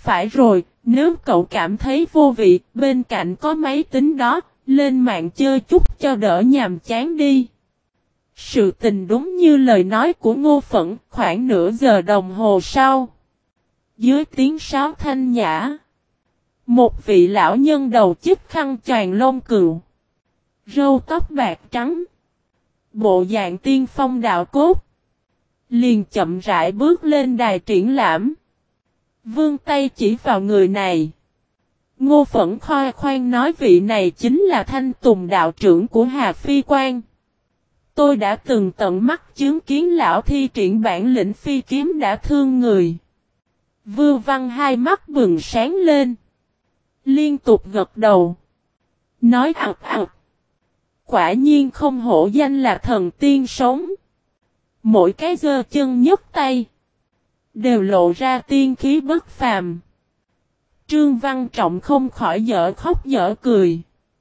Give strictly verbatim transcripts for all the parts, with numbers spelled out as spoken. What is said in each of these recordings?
Phải rồi, nếu cậu cảm thấy vô vị, bên cạnh có máy tính đó, lên mạng chơi chút cho đỡ nhàm chán đi. Sự tình đúng như lời nói của Ngô Phẫn, khoảng nửa giờ đồng hồ sau. Dưới tiếng sáo thanh nhã, một vị lão nhân đầu chích khăn choàng lông cừu, râu tóc bạc trắng, bộ dạng tiên phong đạo cốt, liền chậm rãi bước lên đài triển lãm. Vươn tay chỉ vào người này. Ngô Phẫn khoe khoang nói vị này chính là Thanh Tùng đạo trưởng của Hà Phi Quan. Tôi đã từng tận mắt chứng kiến lão thi triển bản lĩnh phi kiếm đã thương người. Vưu Văn hai mắt bừng sáng lên, liên tục gật đầu, nói ặc ặc. Quả nhiên không hổ danh là thần tiên sống. Mỗi cái giơ chân nhấc tay, đều lộ ra tiên khí bất phàm. Trương Văn Trọng không khỏi dở khóc dở cười.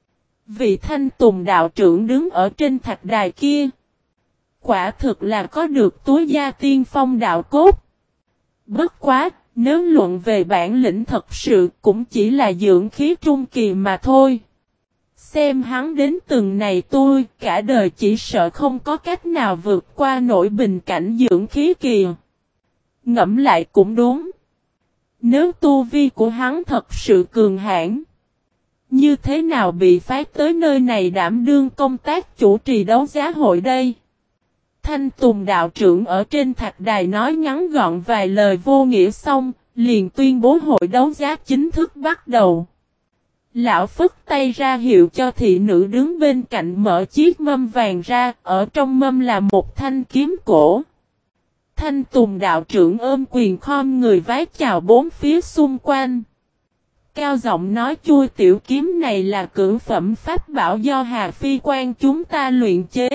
Vị Thanh Tùng đạo trưởng đứng ở trên thạch đài kia, quả thực là có được túi da tiên phong đạo cốt. Bất quá, nếu luận về bản lĩnh thật sự cũng chỉ là dưỡng khí trung kỳ mà thôi. Xem hắn đến từng này tôi, cả đời chỉ sợ không có cách nào vượt qua nổi bình cảnh dưỡng khí kỳ. Ngẫm lại cũng đúng. Nếu tu vi của hắn thật sự cường hãn, như thế nào bị phái tới nơi này đảm đương công tác chủ trì đấu giá hội đây? Thanh Tùng đạo trưởng ở trên thạch đài nói ngắn gọn vài lời vô nghĩa xong, liền tuyên bố hội đấu giá chính thức bắt đầu. Lão phất tay ra hiệu cho thị nữ đứng bên cạnh mở chiếc mâm vàng ra, ở trong mâm là một thanh kiếm cổ. Thanh Tùng đạo trưởng ôm quyền khom người vái chào bốn phía xung quanh. Cao giọng nói chui tiểu kiếm này là cửu phẩm pháp bảo do Hà Phi Quan chúng ta luyện chế.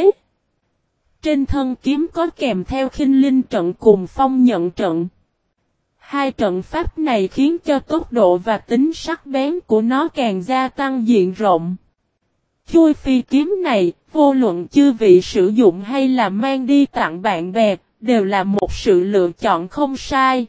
Trên thân kiếm có kèm theo khinh linh trận cùng phong nhận trận. Hai trận pháp này khiến cho tốc độ và tính sắc bén của nó càng gia tăng diện rộng. Chui phi kiếm này, vô luận chư vị sử dụng hay là mang đi tặng bạn bè, đều là một sự lựa chọn không sai.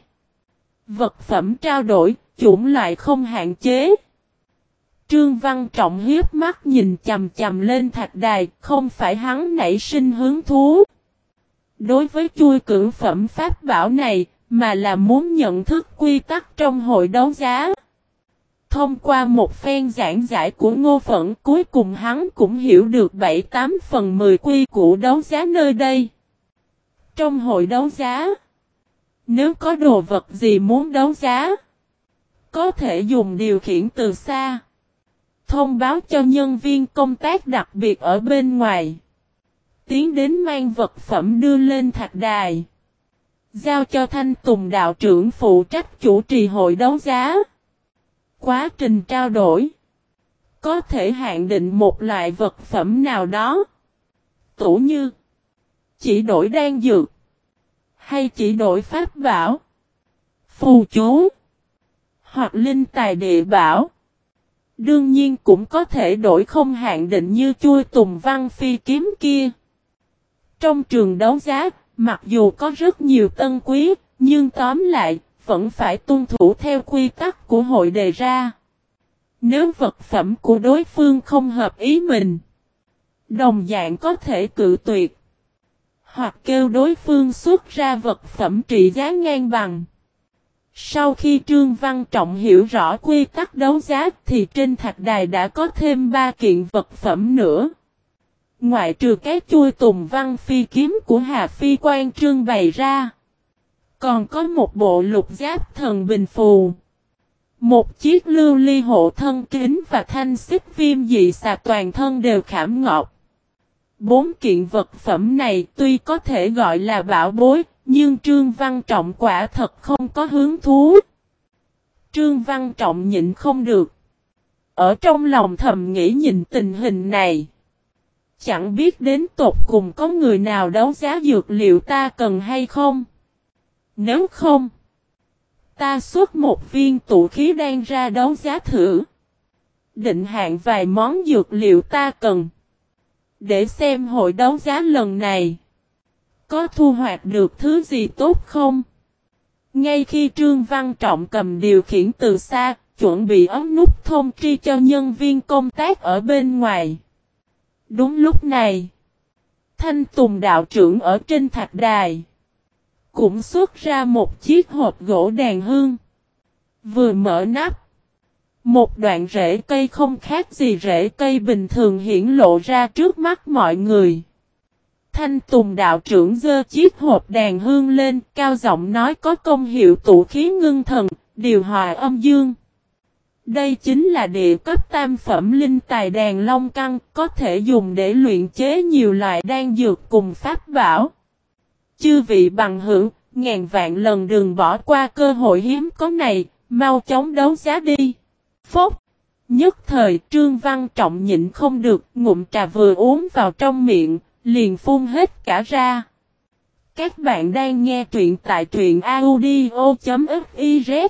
Vật phẩm trao đổi, chủng loại không hạn chế. Trương Văn Trọng hiếp mắt nhìn chầm chầm lên thạch đài, không phải hắn nảy sinh hứng thú đối với chui cửu phẩm pháp bảo này, mà là muốn nhận thức quy tắc trong hội đấu giá. Thông qua một phen giảng giải của Ngô Phẫn, cuối cùng hắn cũng hiểu được bảy tám phần mười quy củ đấu giá nơi đây. Trong hội đấu giá, nếu có đồ vật gì muốn đấu giá, có thể dùng điều khiển từ xa, thông báo cho nhân viên công tác đặc biệt ở bên ngoài, tiến đến mang vật phẩm đưa lên thạch đài, giao cho Thanh Tùng đạo trưởng phụ trách chủ trì hội đấu giá. Quá trình trao đổi, có thể hạn định một loại vật phẩm nào đó, tủ như chỉ đổi đan dược, hay chỉ đổi pháp bảo, phù chú, hoặc linh tài địa bảo. Đương nhiên cũng có thể đổi không hạn định như chui Tùng Văn phi kiếm kia. Trong trường đấu giá, mặc dù có rất nhiều tân quý, nhưng tóm lại, vẫn phải tuân thủ theo quy tắc của hội đề ra. Nếu vật phẩm của đối phương không hợp ý mình, đồng dạng có thể cự tuyệt, hoặc kêu đối phương xuất ra vật phẩm trị giá ngang bằng. Sau khi Trương Văn Trọng hiểu rõ quy tắc đấu giá thì trên thạch đài đã có thêm ba kiện vật phẩm nữa. Ngoại trừ cái chui Tùng Văn phi kiếm của Hà Phi Quan trưng bày ra, còn có một bộ lục giáp thần bình phù, một chiếc lưu ly hộ thân kính và thanh xích viêm dị xà toàn thân đều khảm ngọc. Bốn kiện vật phẩm này tuy có thể gọi là bảo bối, nhưng Trương Văn Trọng quả thật không có hứng thú. Trương Văn Trọng nhịn không được, ở trong lòng thầm nghĩ nhìn tình hình này, chẳng biết đến tột cùng có người nào đấu giá dược liệu ta cần hay không. Nếu không, ta xuất một viên tụ khí đan ra đấu giá thử, định hạn vài món dược liệu ta cần, để xem hội đấu giá lần này có thu hoạch được thứ gì tốt không. Ngay khi Trương Văn Trọng cầm điều khiển từ xa, chuẩn bị ấn nút thông tri cho nhân viên công tác ở bên ngoài. Đúng lúc này, Thanh Tùng đạo trưởng ở trên thạch đài cũng xuất ra một chiếc hộp gỗ đàn hương. Vừa mở nắp, một đoạn rễ cây không khác gì rễ cây bình thường hiển lộ ra trước mắt mọi người. Thanh Tùng đạo trưởng giơ chiếc hộp đàn hương lên, cao giọng nói có công hiệu tụ khí ngưng thần, điều hòa âm dương. Đây chính là địa cấp tam phẩm linh tài đàn long căn, có thể dùng để luyện chế nhiều loại đan dược cùng pháp bảo. Chư vị bằng hữu, ngàn vạn lần đừng bỏ qua cơ hội hiếm có này, mau chóng đấu giá đi. Phốc! Nhất thời Trương Văn Trọng nhịn không được, ngụm trà vừa uống vào trong miệng, liền phun hết cả ra. Các bạn đang nghe truyện tại truyện audio.fiz.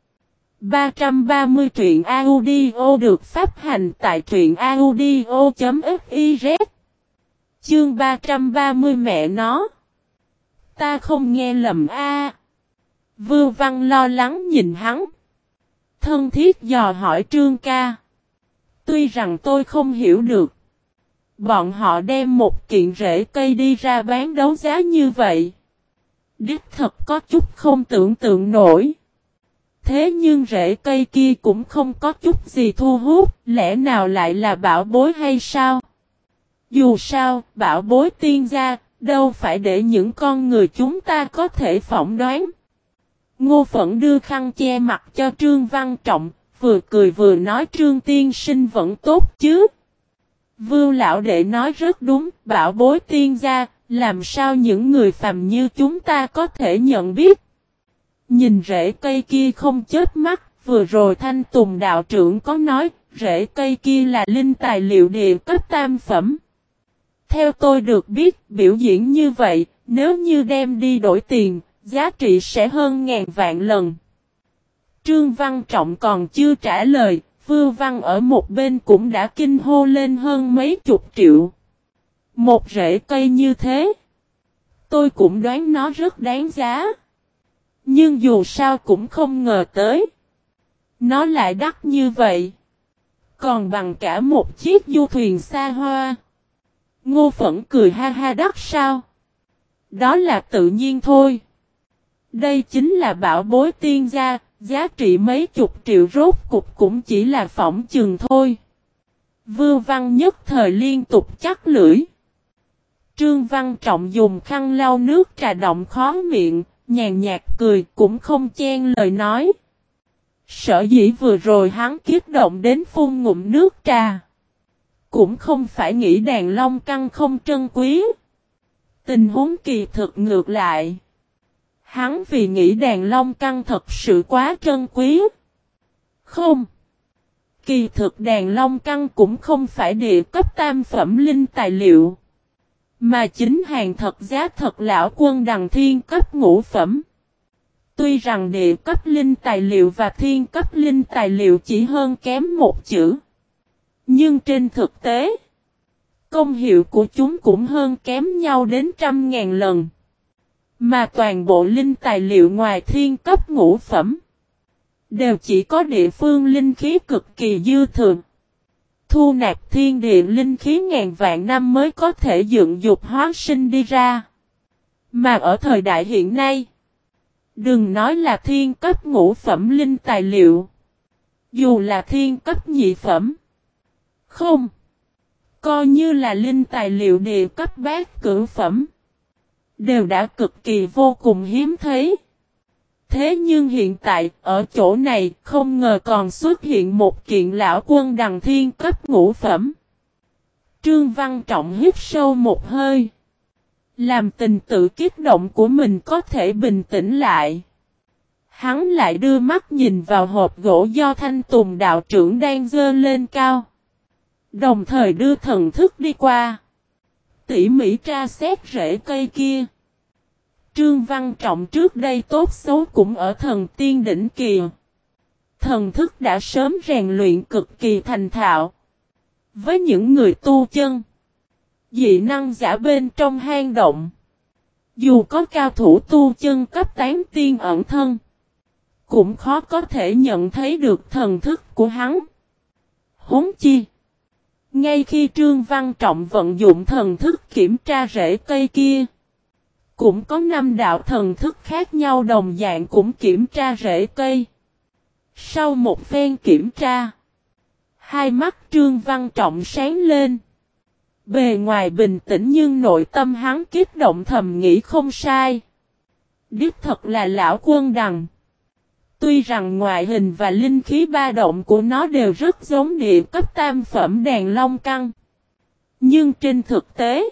ba trăm ba mươi truyện audio được phát hành tại truyện audio.fiz. Chương ba trăm ba mươi mẹ nó. Ta không nghe lầm a. Vưu Văn lo lắng nhìn hắn. Thân thiết dò hỏi Trương ca. Tuy rằng tôi không hiểu được. Bọn họ đem một kiện rễ cây đi ra bán đấu giá như vậy. Đích thật có chút không tưởng tượng nổi. Thế nhưng rễ cây kia cũng không có chút gì thu hút, lẽ nào lại là bảo bối hay sao? Dù sao, bảo bối tiên gia, đâu phải để những con người chúng ta có thể phỏng đoán. Ngô Phẫn đưa khăn che mặt cho Trương Văn Trọng, vừa cười vừa nói Trương tiên sinh vẫn tốt chứ. Vưu lão đệ nói rất đúng, bảo bối tiên gia, làm sao những người phàm như chúng ta có thể nhận biết. Nhìn rễ cây kia không chớp mắt, vừa rồi Thanh Tùng đạo trưởng có nói, rễ cây kia là linh tài liệu địa cấp tam phẩm. Theo tôi được biết, biểu diễn như vậy, nếu như đem đi đổi tiền, giá trị sẽ hơn ngàn vạn lần. Trương Văn Trọng còn chưa trả lời, Vưu Văn ở một bên cũng đã kinh hô lên hơn mấy chục triệu. Một rễ cây như thế, tôi cũng đoán nó rất đáng giá. Nhưng dù sao cũng không ngờ tới. Nó lại đắt như vậy. Còn bằng cả một chiếc du thuyền xa hoa. Ngô Phẫn cười ha ha đắt sao? Đó là tự nhiên thôi. Đây chính là bảo bối tiên gia, giá trị mấy chục triệu rốt cục cũng chỉ là phỏng chừng thôi. Vưu Văn nhất thời liên tục chắc lưỡi. Trương Văn Trọng dùng khăn lau nước trà động khó miệng, nhàn nhạt cười cũng không chen lời nói. Sở dĩ vừa rồi hắn kích động đến phun ngụm nước trà. Cũng không phải nghĩ đàn long căn không trân quý. Tình huống kỳ thực ngược lại. Hắn vì nghĩ đàn long căn thật sự quá trân quý. Không. Kỳ thực đàn long căn cũng không phải địa cấp tam phẩm linh tài liệu. Mà chính hàng thật giá thật lão quân đằng thiên cấp ngũ phẩm. Tuy rằng địa cấp linh tài liệu và thiên cấp linh tài liệu chỉ hơn kém một chữ. Nhưng trên thực tế, công hiệu của chúng cũng hơn kém nhau đến trăm ngàn lần. Mà toàn bộ linh tài liệu ngoài thiên cấp ngũ phẩm, đều chỉ có địa phương linh khí cực kỳ dư thừa. Thu nạp thiên địa linh khí ngàn vạn năm mới có thể dựng dục hóa sinh đi ra. Mà ở thời đại hiện nay, đừng nói là thiên cấp ngũ phẩm linh tài liệu. Dù là thiên cấp nhị phẩm. Không. Coi như là linh tài liệu địa cấp bát cửu phẩm. Đều đã cực kỳ vô cùng hiếm thấy. Thế nhưng hiện tại, ở chỗ này, không ngờ còn xuất hiện một kiện lão quân đằng thiên cấp ngũ phẩm. Trương Văn Trọng hít sâu một hơi. Làm tình tự kích động của mình có thể bình tĩnh lại. Hắn lại đưa mắt nhìn vào hộp gỗ do Thanh Tùng đạo trưởng đang dơ lên cao. Đồng thời đưa thần thức đi qua. Tỉ mỉ tra xét rễ cây kia. Trương Văn Trọng trước đây tốt xấu cũng ở thần tiên đỉnh kỳ. Thần thức đã sớm rèn luyện cực kỳ thành thạo. Với những người tu chân, dị năng giả bên trong hang động, Dù có cao thủ tu chân cấp tán tiên ẩn thân, cũng khó có thể nhận thấy được thần thức của hắn. Huống chi, ngay khi Trương Văn Trọng vận dụng thần thức kiểm tra rễ cây kia, cũng có năm đạo thần thức khác nhau đồng dạng cũng kiểm tra rễ cây. Sau một phen kiểm tra, hai mắt Trương Văn Trọng sáng lên. Bề ngoài bình tĩnh nhưng nội tâm hắn kích động thầm nghĩ không sai. Đích thật là lão quân đằng. Tuy rằng ngoại hình và linh khí ba động của nó đều rất giống địa cấp tam phẩm đàn long căn, nhưng trên thực tế,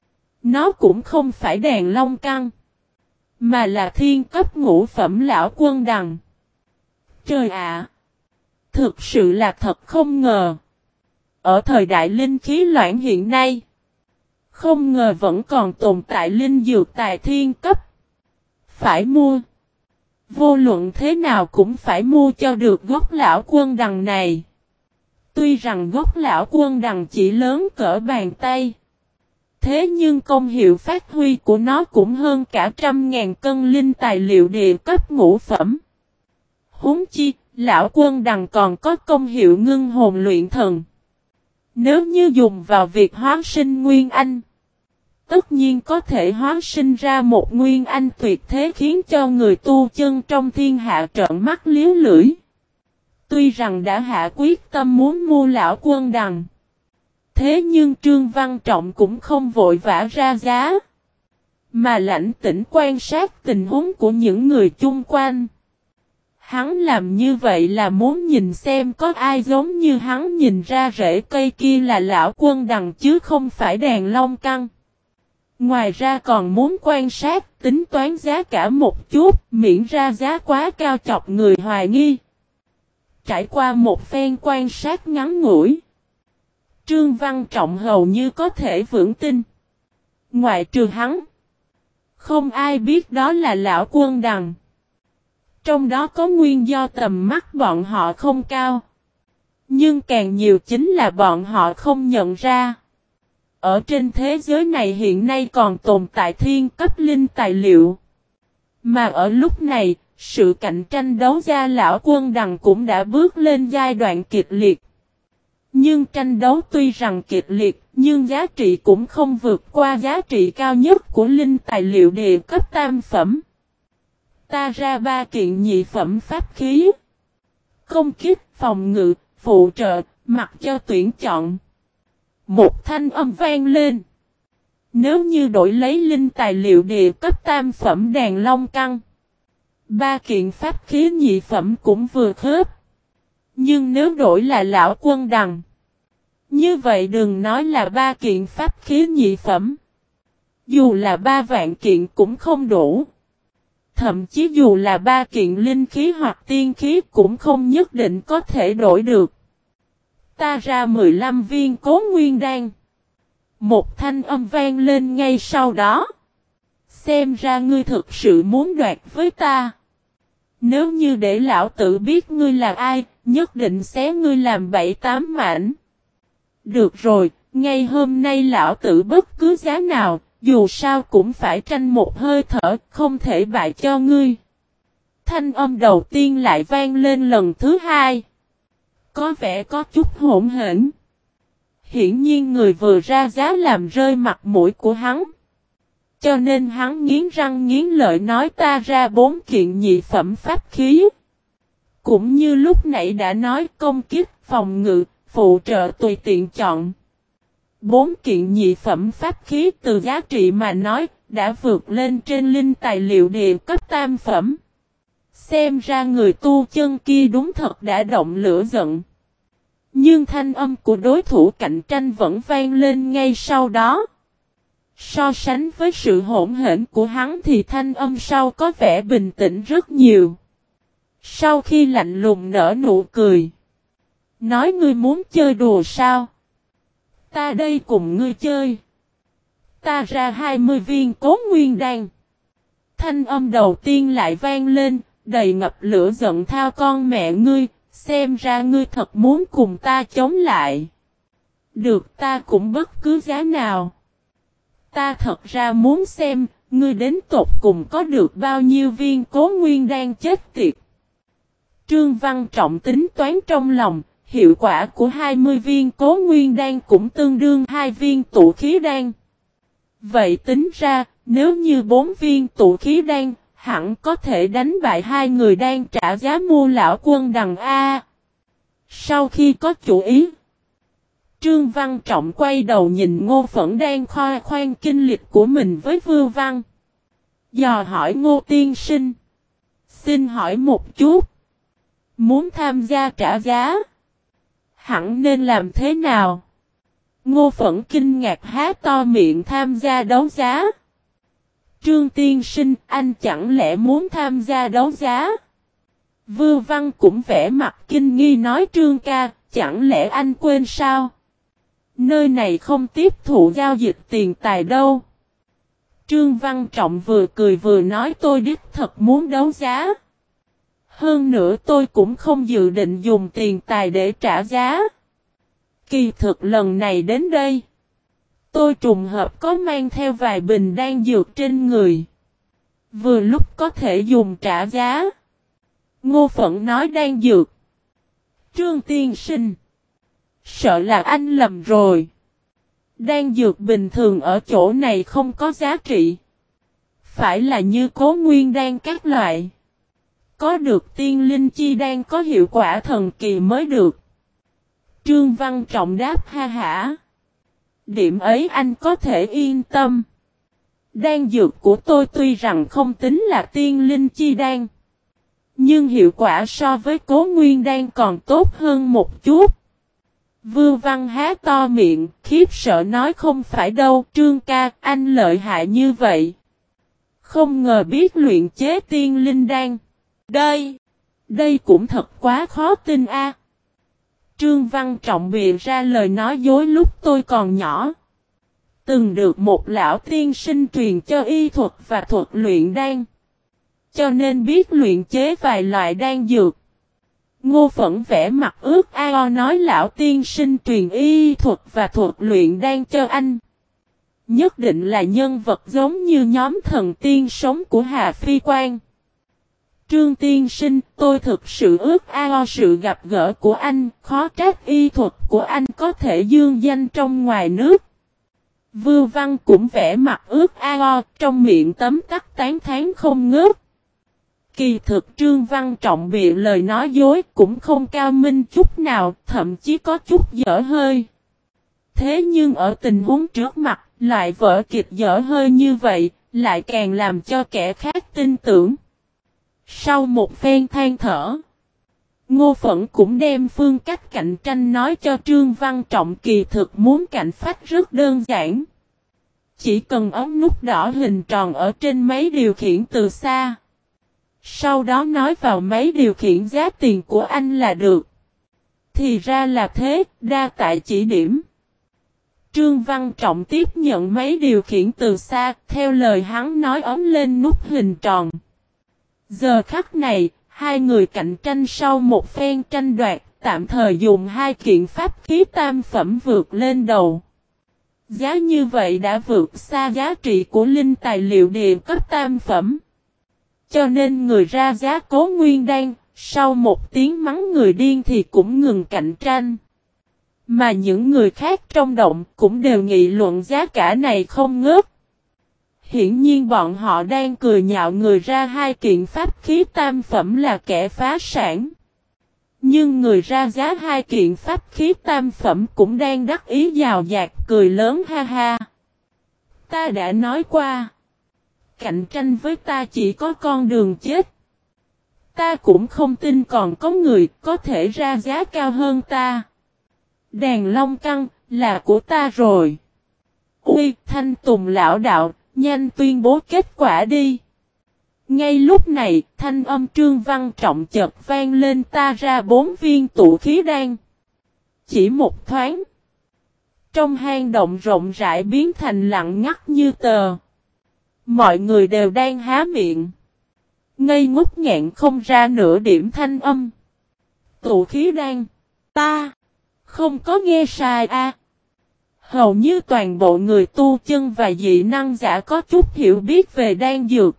nó cũng không phải đàn long căn, mà là thiên cấp ngũ phẩm lão quân đằng. Trời ạ! Thực sự là thật không ngờ. Ở thời đại linh khí loãng hiện nay, không ngờ vẫn còn tồn tại linh dược tài thiên cấp. Phải mua. Vô luận thế nào cũng phải mua cho được gốc lão quân đằng này. Tuy rằng gốc lão quân đằng chỉ lớn cỡ bàn tay, thế nhưng công hiệu phát huy của nó cũng hơn cả trăm ngàn cân linh tài liệu địa cấp ngũ phẩm. Huống chi, lão quân đằng còn có công hiệu ngưng hồn luyện thần. Nếu như dùng vào việc hóa sinh nguyên anh, tất nhiên có thể hóa sinh ra một nguyên anh tuyệt thế khiến cho người tu chân trong thiên hạ trợn mắt liếu lưỡi. Tuy rằng đã hạ quyết tâm muốn mua lão quân đằng, thế nhưng Trương Văn Trọng cũng không vội vã ra giá, mà lãnh tĩnh quan sát tình huống của những người chung quanh. Hắn làm như vậy là muốn nhìn xem có ai giống như hắn nhìn ra rễ cây kia là lão quân đằng chứ không phải đàn long căn. Ngoài ra còn muốn quan sát tính toán giá cả một chút, miễn ra giá quá cao chọc người hoài nghi. Trải qua một phen quan sát ngắn ngủi, Trương Văn Trọng hầu như có thể vững tin. Ngoại trừ hắn, không ai biết đó là lão quân đằng. Trong đó có nguyên do tầm mắt bọn họ không cao, nhưng càng nhiều chính là bọn họ không nhận ra. Ở trên thế giới này hiện nay còn tồn tại thiên cấp linh tài liệu. Mà ở lúc này, sự cạnh tranh đấu gia lão quân đằng cũng đã bước lên giai đoạn kịch liệt. Nhưng tranh đấu tuy rằng kịch liệt, nhưng giá trị cũng không vượt qua giá trị cao nhất của linh tài liệu địa cấp tam phẩm. Ta ra ba kiện nhị phẩm pháp khí. Công kích, phòng ngự, phụ trợ, mặc cho tuyển chọn. Một thanh âm vang lên. Nếu như đổi lấy linh tài liệu địa cấp tam phẩm đàn long căn, ba kiện pháp khí nhị phẩm cũng vừa khớp. Nhưng nếu đổi là lão quân đằng, như vậy đừng nói là ba kiện pháp khí nhị phẩm, dù là ba vạn kiện cũng không đủ. Thậm chí dù là ba kiện linh khí hoặc tiên khí cũng không nhất định có thể đổi được. Ta ra mười lăm viên Cố Nguyên Đan. Một thanh âm vang lên ngay sau đó. Xem ra ngươi thực sự muốn đoạt với ta. Nếu như để lão tử biết ngươi là ai, nhất định xé ngươi làm bảy tám mảnh. Được rồi, ngay hôm nay lão tử bất cứ giá nào, dù sao cũng phải tranh một hơi thở, không thể bại cho ngươi. Thanh âm đầu tiên lại vang lên lần thứ hai. Có vẻ có chút hỗn hển. Hiển nhiên người vừa ra giá làm rơi mặt mũi của hắn. Cho nên hắn nghiến răng nghiến lợi nói ta ra bốn kiện nhị phẩm pháp khí. Cũng như lúc nãy đã nói công kích, phòng ngự, phụ trợ tùy tiện chọn. Bốn kiện nhị phẩm pháp khí từ giá trị mà nói đã vượt lên trên linh tài liệu địa cấp tam phẩm. Xem ra người tu chân kia đúng thật đã động lửa giận. Nhưng thanh âm của đối thủ cạnh tranh vẫn vang lên ngay sau đó. So sánh với sự hỗn hển của hắn thì thanh âm sau có vẻ bình tĩnh rất nhiều. Sau khi lạnh lùng nở nụ cười. Nói ngươi muốn chơi đùa sao? Ta đây cùng ngươi chơi. Ta ra hai mươi viên Cố Nguyên Đan. Thanh âm đầu tiên lại vang lên, đầy ngập lửa giận thao con mẹ ngươi, xem ra ngươi thật muốn cùng ta chống lại. Được ta cũng bất cứ giá nào. Ta thật ra muốn xem, Ngươi đến tột cùng có được bao nhiêu viên Cố Nguyên Đan chết tiệt? Trương Văn Trọng tính toán trong lòng, hiệu quả của hai mươi viên Cố Nguyên Đan cũng tương đương hai viên tụ khí đan. Vậy tính ra, nếu như bốn viên tụ khí đan, hẳn có thể đánh bại hai người đang trả giá mua lão quân đằng A. Sau khi có chủ ý, Trương Văn Trọng quay đầu nhìn Ngô Phẫn đang khoe khoang kinh lịch của mình với Vưu Văn. Dò hỏi Ngô tiên sinh. Xin hỏi một chút. Muốn tham gia trả giá, hẳn nên làm thế nào? Ngô Phẫn kinh ngạc há to miệng. Tham gia đấu giá. Trương tiên sinh, anh chẳng lẽ muốn tham gia đấu giá? Vưu Văn cũng vẻ mặt kinh nghi nói Trương ca, chẳng lẽ anh quên sao? Nơi này không tiếp thụ giao dịch tiền tài đâu. Trương Văn Trọng vừa cười vừa nói tôi đích thật muốn đấu giá. Hơn nữa tôi cũng không dự định dùng tiền tài để trả giá. Kỳ thực lần này đến đây, tôi trùng hợp có mang theo vài bình đan dược trên người. Vừa lúc có thể dùng trả giá. Ngô Phẫn nói đan dược. Trương tiên sinh, sợ là anh lầm rồi. Đan dược bình thường ở chỗ này không có giá trị. Phải là như Cố Nguyên Đan các loại. Có được tiên linh chi đan có hiệu quả thần kỳ mới được. Trương Văn Trọng đáp ha hả. Điểm ấy anh có thể yên tâm. Đan dược của tôi tuy rằng không tính là tiên linh chi đan, nhưng hiệu quả so với Cố Nguyên Đan còn tốt hơn một chút. Vưu Văn há to miệng, khiếp sợ nói không phải đâu, Trương ca, anh lợi hại như vậy. Không ngờ biết luyện chế tiên linh đan. Đây, đây cũng thật quá khó tin a. Trương Văn Trọng bịa ra lời nói dối lúc tôi còn nhỏ. Từng được một lão tiên sinh truyền cho y thuật và thuật luyện đan. Cho nên biết luyện chế vài loại đan dược. Ngô Phẫn vẽ mặt ướt ao nói lão tiên sinh truyền y thuật và thuật luyện đan cho anh. Nhất định là nhân vật giống như nhóm thần tiên sống của Hà Phi Quan. Trương tiên sinh, tôi thực sự ước ao sự gặp gỡ của anh, khó trách y thuật của anh có thể dương danh trong ngoài nước. Vưu Văn cũng vẽ mặt ước ao, trong miệng tấm tắc tán thán không ngớt. Kỳ thực Trương Văn Trọng bịa lời nói dối cũng không cao minh chút nào, thậm chí có chút dở hơi. Thế nhưng ở tình huống trước mặt, lại vở kịch dở hơi như vậy, lại càng làm cho kẻ khác tin tưởng. Sau một phen than thở, Ngô Phẫn cũng đem phương cách cạnh tranh nói cho Trương Văn Trọng. Kỳ thực muốn cạnh phách rất đơn giản. Chỉ cần ống nút đỏ hình tròn ở trên máy điều khiển từ xa. Sau đó nói vào máy điều khiển giá tiền của anh là được. Thì ra là thế, đa tại chỉ điểm. Trương Văn Trọng tiếp nhận máy điều khiển từ xa, theo lời hắn nói ấn lên nút hình tròn. Giờ khắc này, hai người cạnh tranh sau một phen tranh đoạt, tạm thời dùng hai kiện pháp khí tam phẩm vượt lên đầu. Giá như vậy đã vượt xa giá trị của linh tài liệu địa cấp tam phẩm. Cho nên người ra giá Cố Nguyên Đan, sau một tiếng mắng người điên thì cũng ngừng cạnh tranh. Mà những người khác trong động cũng đều nghị luận giá cả này không ngớt. Hiển nhiên bọn họ đang cười nhạo người ra hai kiện pháp khí tam phẩm là kẻ phá sản. Nhưng người ra giá hai kiện pháp khí tam phẩm cũng đang đắc ý giàu dạt cười lớn ha ha. Ta đã nói qua. Cạnh tranh với ta chỉ có con đường chết. Ta cũng không tin còn có người có thể ra giá cao hơn ta. Đàn long căng là của ta rồi. Ui, Thanh Tùng lão đạo, nhanh tuyên bố kết quả đi. Ngay lúc này, thanh âm Trương Văn Trọng chợt vang lên ta ra bốn viên tụ khí đan. Chỉ một thoáng. Trong hang động rộng rãi biến thành lặng ngắt như tờ. Mọi người đều đang há miệng. Ngây ngốc nghẹn không ra nửa điểm thanh âm. Tụ khí đan. Ta. Không có nghe sai a. À. Hầu như toàn bộ người tu chân và dị năng giả có chút hiểu biết về đan dược.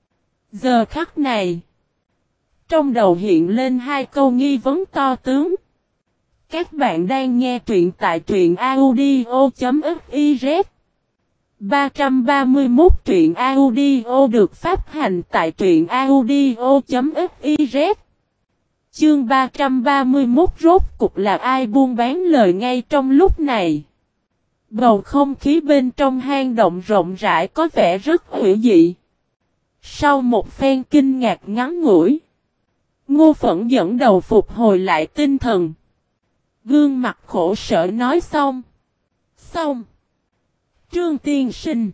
Giờ khắc này, trong đầu hiện lên hai câu nghi vấn to tướng. Các bạn đang nghe truyện tại truyện audio.fiz. ba trăm ba mươi mốt truyện audio được phát hành tại truyện audio.fiz. Chương ba trăm ba mươi mốt rốt cục là ai buôn bán lời ngay trong lúc này. Bầu không khí bên trong hang động rộng rãi có vẻ rất hữu dị. Sau một phen kinh ngạc ngắn ngủi, Ngô Phẫn dẫn đầu phục hồi lại tinh thần. Gương mặt khổ sở nói xong. Xong. Trương tiên sinh.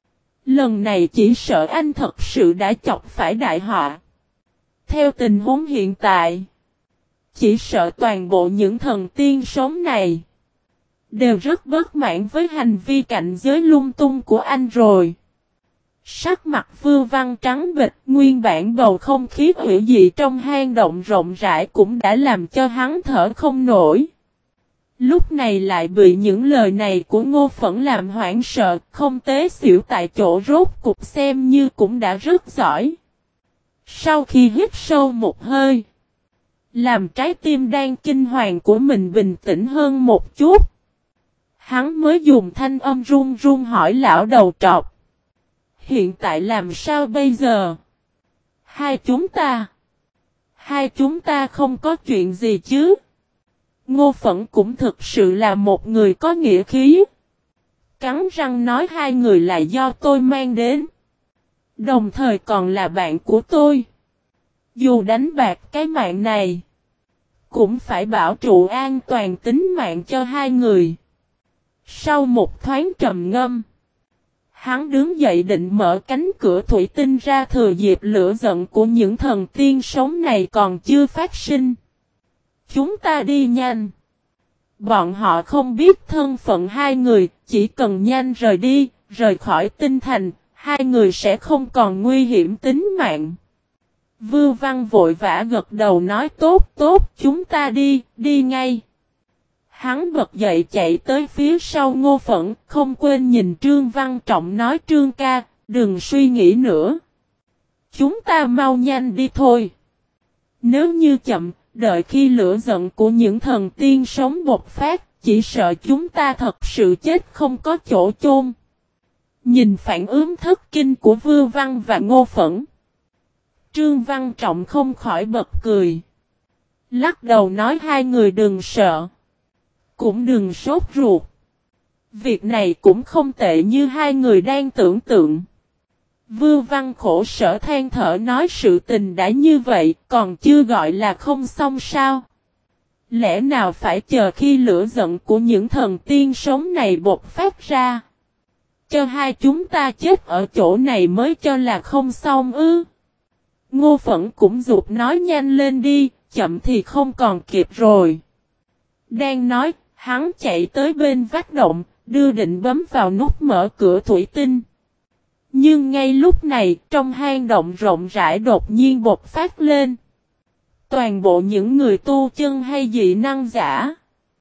Lần này chỉ sợ anh thật sự đã chọc phải đại họa. Theo tình huống hiện tại, chỉ sợ toàn bộ những thần tiên sống này đều rất bất mãn với hành vi cạnh giới lung tung của anh rồi. Sắc mặt Vưu Văn trắng bệch, nguyên bản bầu không khí hủy dị trong hang động rộng rãi cũng đã làm cho hắn thở không nổi. Lúc này lại bị những lời này của Ngô Phẫn làm hoảng sợ, không tế xỉu tại chỗ, rốt cục xem như cũng đã rất giỏi. Sau khi hít sâu một hơi, làm trái tim đang kinh hoàng của mình bình tĩnh hơn một chút, hắn mới dùng thanh âm run run hỏi lão đầu trọc. Hiện tại làm sao bây giờ? Hai chúng ta. Hai chúng ta không có chuyện gì chứ? Ngô Phẫn cũng thực sự là một người có nghĩa khí. Cắn răng nói hai người là do tôi mang đến. Đồng thời còn là bạn của tôi. Dù đánh bạc cái mạng này, cũng phải bảo trụ an toàn tính mạng cho hai người. Sau một thoáng trầm ngâm, hắn đứng dậy định mở cánh cửa thủy tinh ra, thừa dịp lửa giận của những thần tiên sống này còn chưa phát sinh. Chúng ta đi nhanh. Bọn họ không biết thân phận hai người, chỉ cần nhanh rời đi, rời khỏi tinh thành, hai người sẽ không còn nguy hiểm tính mạng. Vưu Văn vội vã gật đầu nói tốt tốt, chúng ta đi, đi ngay. Hắn bật dậy chạy tới phía sau Ngô Phẫn, không quên nhìn Trương Văn Trọng nói Trương ca, đừng suy nghĩ nữa. Chúng ta mau nhanh đi thôi. Nếu như chậm, đợi khi lửa giận của những thần tiên sống bộc phát, chỉ sợ chúng ta thật sự chết không có chỗ chôn. Nhìn phản ứng thất kinh của Vưu Văn và Ngô Phẫn, Trương Văn Trọng không khỏi bật cười. Lắc đầu nói hai người đừng sợ. Cũng đừng sốt ruột. Việc này cũng không tệ như hai người đang tưởng tượng. Vưu Văn khổ sở than thở nói sự tình đã như vậy, còn chưa gọi là không xong sao? Lẽ nào phải chờ khi lửa giận của những thần tiên sống này bộc phát ra? Cho hai chúng ta chết ở chỗ này mới cho là không xong ư? Ngô Phẫn cũng giục nói nhanh lên đi, chậm thì không còn kịp rồi. Đang nói, hắn chạy tới bên vách động, đưa định bấm vào nút mở cửa thủy tinh. Nhưng ngay lúc này, trong hang động rộng rãi đột nhiên bộc phát lên. Toàn bộ những người tu chân hay dị năng giả,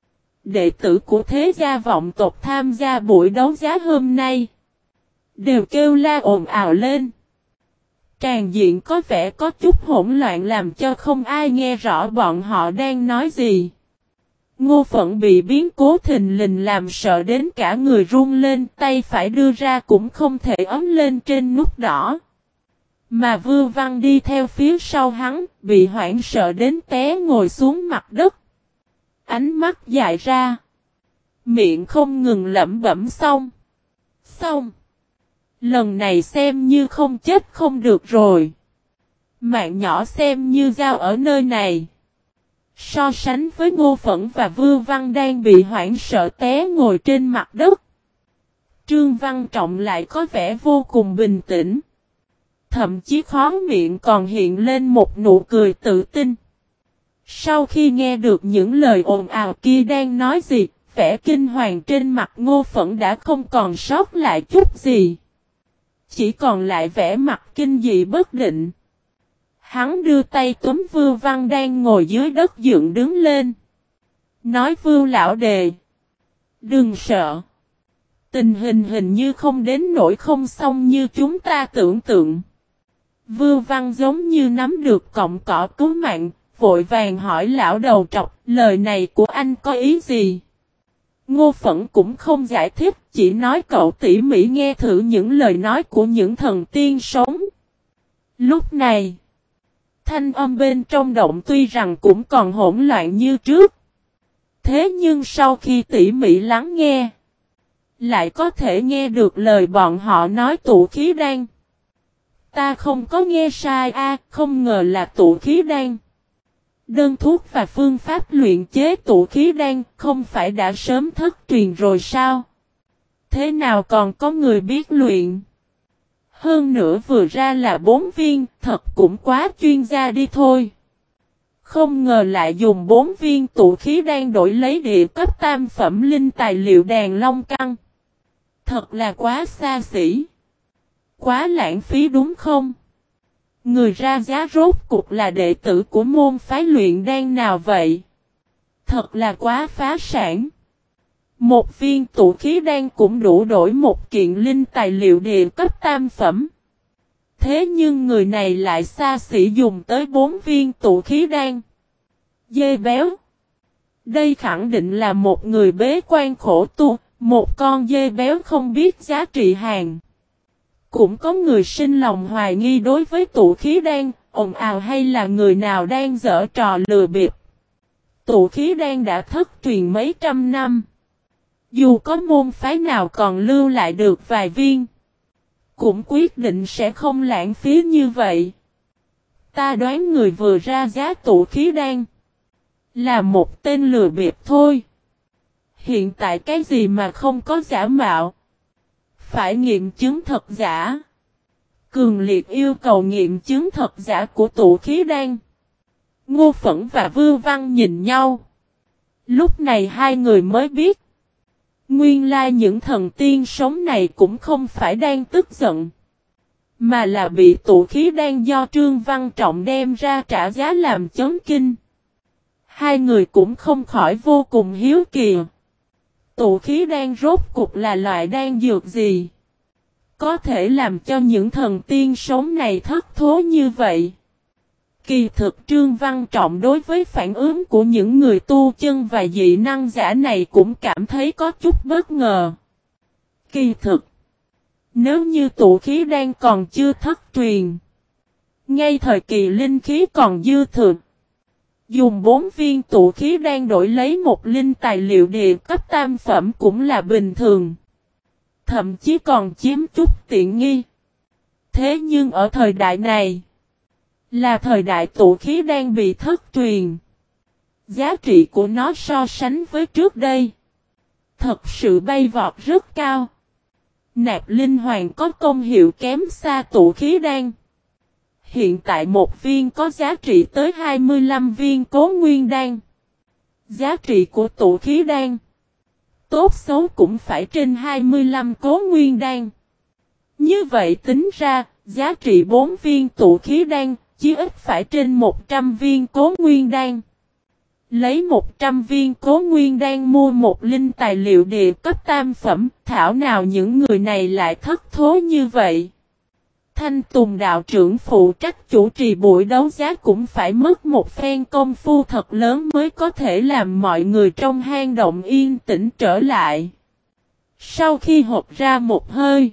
đệ tử của thế gia vọng tộc tham gia buổi đấu giá hôm nay, đều kêu la ồn ào lên. Tràn diện có vẻ có chút hỗn loạn làm cho không ai nghe rõ bọn họ đang nói gì. Ngô Phẫn bị biến cố thình lình làm sợ đến cả người run lên, tay phải đưa ra cũng không thể ấm lên trên nút đỏ. Mà Vưu Văn đi theo phía sau hắn, bị hoảng sợ đến té ngồi xuống mặt đất. Ánh mắt dại ra, miệng không ngừng lẩm bẩm xong. Xong. Lần này xem như không chết không được rồi. Mạng nhỏ xem như giao ở nơi này. So sánh với Ngô Phẫn và Vưu Văn đang bị hoảng sợ té ngồi trên mặt đất, Trương Văn Trọng lại có vẻ vô cùng bình tĩnh. Thậm chí khóe miệng còn hiện lên một nụ cười tự tin. Sau khi nghe được những lời ồn ào kia đang nói gì, vẻ kinh hoàng trên mặt Ngô Phẫn đã không còn sót lại chút gì. Chỉ còn lại vẻ mặt kinh dị bất định. Hắn đưa tay túm Vưu Văn đang ngồi dưới đất dựng đứng lên. Nói Vưu lão đề, đừng sợ. Tình hình hình như không đến nỗi không xong như chúng ta tưởng tượng. Vưu Văn giống như nắm được cọng cỏ cứu mạng, vội vàng hỏi lão đầu trọc, lời này của anh có ý gì? Ngô Phẫn cũng không giải thích, chỉ nói cậu tỉ mỉ nghe thử những lời nói của những thần tiên sống. Lúc này, thanh âm bên trong động tuy rằng cũng còn hỗn loạn như trước. Thế nhưng sau khi tỉ mỉ lắng nghe, lại có thể nghe được lời bọn họ nói tụ khí đan. Ta không có nghe sai a, à, không ngờ là tụ khí đan. Đơn thuốc và phương pháp luyện chế tụ khí đan không phải đã sớm thất truyền rồi sao? Thế nào còn có người biết luyện? Hơn nữa vừa ra là bốn viên, thật cũng quá chuyên gia đi thôi. Không ngờ lại dùng bốn viên tụ khí đan đổi lấy địa cấp tam phẩm linh tài liệu đàn long căn. Thật là quá xa xỉ. Quá lãng phí đúng không? Người ra giá rốt cục là đệ tử của môn phái luyện đan nào vậy? Thật là quá phá sản. Một viên tụ khí đan cũng đủ đổi một kiện linh tài liệu địa cấp tam phẩm. Thế nhưng người này lại xa xỉ dùng tới bốn viên tụ khí đan. Dê béo. Đây khẳng định là một người bế quan khổ tu, một con dê béo không biết giá trị hàng. Cũng có người sinh lòng hoài nghi đối với tụ khí đan, ồn ào hay là người nào đang giở trò lừa bịp. Tụ khí đan đã thất truyền mấy trăm năm. Dù có môn phái nào còn lưu lại được vài viên, cũng quyết định sẽ không lãng phí như vậy. Ta đoán người vừa ra giá tụ khí đan là một tên lừa bịp thôi. Hiện tại cái gì mà không có giả mạo? Phải nghiệm chứng thật giả. Cường liệt yêu cầu nghiệm chứng thật giả của tụ khí đan. Ngô Phẫn và Vưu Văn nhìn nhau. Lúc này hai người mới biết. Nguyên lai những thần tiên sống này cũng không phải đang tức giận. Mà là bị tụ khí đan do Trương Văn Trọng đem ra trả giá làm chấn kinh. Hai người cũng không khỏi vô cùng hiếu kỳ. Tụ khí đan rốt cục là loại đan dược gì? Có thể làm cho những thần tiên sống này thất thố như vậy. Kỳ thực Trương Văn Trọng đối với phản ứng của những người tu chân và dị năng giả này cũng cảm thấy có chút bất ngờ. Kỳ thực, nếu như tụ khí đan còn chưa thất truyền, ngay thời kỳ linh khí còn dư thừa, dùng bốn viên tụ khí đan đổi lấy một linh tài liệu địa cấp tam phẩm cũng là bình thường. Thậm chí còn chiếm chút tiện nghi. Thế nhưng ở thời đại này, là thời đại tụ khí đang bị thất truyền. Giá trị của nó so sánh với trước đây, thật sự bay vọt rất cao. Nạp linh hoàng có công hiệu kém xa tụ khí đan. Hiện tại một viên có giá trị tới hai mươi lăm viên cố nguyên đan. Giá trị của tụ khí đan, tốt xấu cũng phải trên hai mươi lăm cố nguyên đan. Như vậy tính ra, giá trị bốn viên tụ khí đan, chí ít phải trên một trăm viên cố nguyên đan. Lấy một trăm viên cố nguyên đan mua một linh tài liệu địa cấp tam phẩm, thảo nào những người này lại thất thố như vậy. Thanh Tùng đạo trưởng phụ trách chủ trì buổi đấu giá cũng phải mất một phen công phu thật lớn mới có thể làm mọi người trong hang động yên tĩnh trở lại. Sau khi hộp ra một hơi,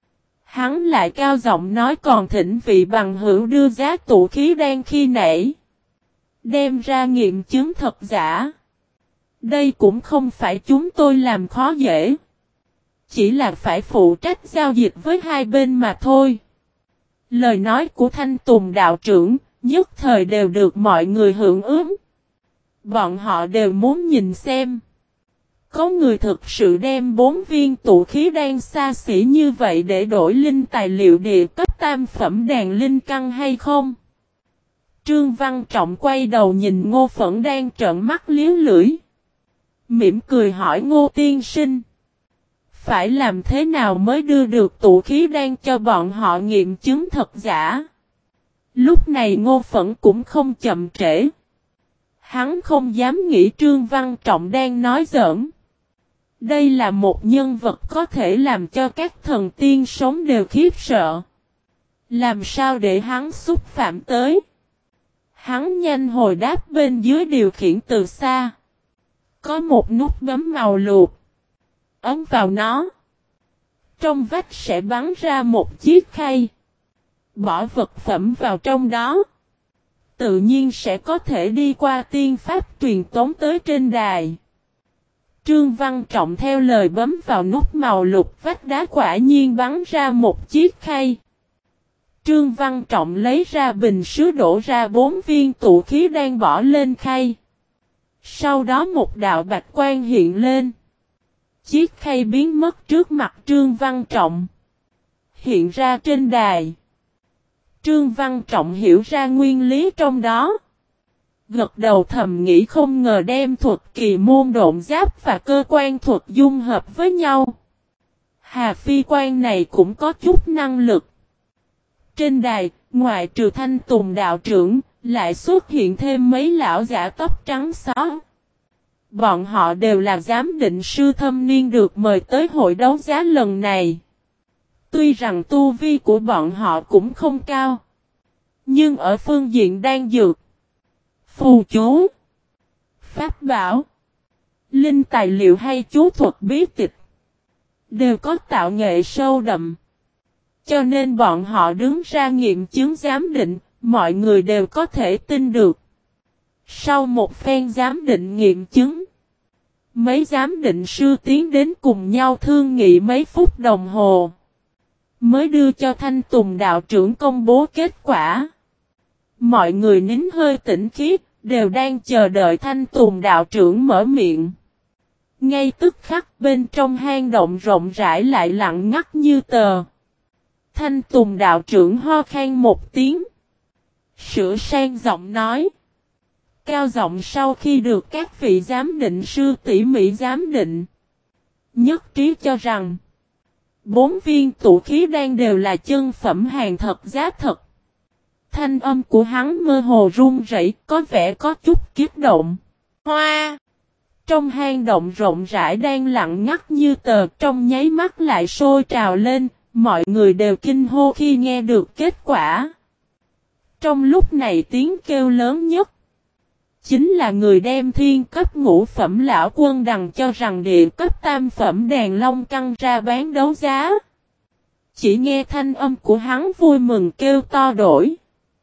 hắn lại cao giọng nói còn thỉnh vị bằng hữu đưa giá tụ khí đan khi nãy. Đem ra nghiệm chứng thật giả. Đây cũng không phải chúng tôi làm khó dễ. Chỉ là phải phụ trách giao dịch với hai bên mà thôi. Lời nói của Thanh Tùng đạo trưởng nhất thời đều được mọi người hưởng ứng. Bọn họ đều muốn nhìn xem. Có người thực sự đem bốn viên tụ khí đan xa xỉ như vậy để đổi linh tài liệu địa cấp tam phẩm đàn linh căn hay không? Trương Văn Trọng quay đầu nhìn Ngô Phẫn đang trợn mắt liếu lưỡi. Mỉm cười hỏi Ngô tiên sinh. Phải làm thế nào mới đưa được tụ khí đan cho bọn họ nghiệm chứng thật giả? Lúc này Ngô Phẫn cũng không chậm trễ. Hắn không dám nghĩ Trương Văn Trọng đang nói giỡn. Đây là một nhân vật có thể làm cho các thần tiên sống đều khiếp sợ. Làm sao để hắn xúc phạm tới? Hắn nhanh hồi đáp bên dưới điều khiển từ xa. Có một nút bấm màu luộc. Ấn vào nó. Trong vách sẽ bắn ra một chiếc khay. Bỏ vật phẩm vào trong đó. Tự nhiên sẽ có thể đi qua tiên pháp truyền tống tới trên đài. Trương Văn Trọng theo lời bấm vào nút màu lục, vách đá quả nhiên bắn ra một chiếc khay. Trương Văn Trọng lấy ra bình sứ đổ ra bốn viên tụ khí đang bỏ lên khay. Sau đó một đạo bạch quang hiện lên. Chiếc khay biến mất trước mặt Trương Văn Trọng. Hiện ra trên đài. Trương Văn Trọng hiểu ra nguyên lý trong đó. Gật đầu thầm nghĩ không ngờ đem thuật kỳ môn độn giáp và cơ quan thuật dung hợp với nhau. Hà Phi quan này cũng có chút năng lực. Trên đài, ngoại trừ Thanh Tùng đạo trưởng, lại xuất hiện thêm mấy lão giả tóc trắng xóa. Bọn họ đều là giám định sư thâm niên được mời tới hội đấu giá lần này. Tuy rằng tu vi của bọn họ cũng không cao. Nhưng ở phương diện đan dược, phù chú, pháp bảo, linh tài liệu hay chú thuật bí tịch, đều có tạo nghệ sâu đậm. Cho nên bọn họ đứng ra nghiệm chứng giám định, mọi người đều có thể tin được. Sau một phen giám định nghiệm chứng, mấy giám định sư tiến đến cùng nhau thương nghị mấy phút đồng hồ. Mới đưa cho Thanh Tùng đạo trưởng công bố kết quả. Mọi người nín hơi tĩnh khí, đều đang chờ đợi Thanh Tùng đạo trưởng mở miệng. Ngay tức khắc bên trong hang động rộng rãi lại lặng ngắt như tờ. Thanh Tùng đạo trưởng ho khan một tiếng. Sửa sang giọng nói. Cao giọng sau khi được các vị giám định sư tỉ mỉ giám định. Nhất trí cho rằng bốn viên tụ khí đan đều là chân phẩm hàng thật giá thật. Thanh âm của hắn mơ hồ run rẩy, có vẻ có chút kích động. Hoa! Trong hang động rộng rãi đang lặng ngắt như tờ, trong nháy mắt lại sôi trào lên, mọi người đều kinh hô khi nghe được kết quả. Trong lúc này tiếng kêu lớn nhất chính là người đem thiên cấp ngũ phẩm lão quân đằng cho rằng địa cấp tam phẩm đàn long căng ra bán đấu giá. Chỉ nghe thanh âm của hắn vui mừng kêu to đổi.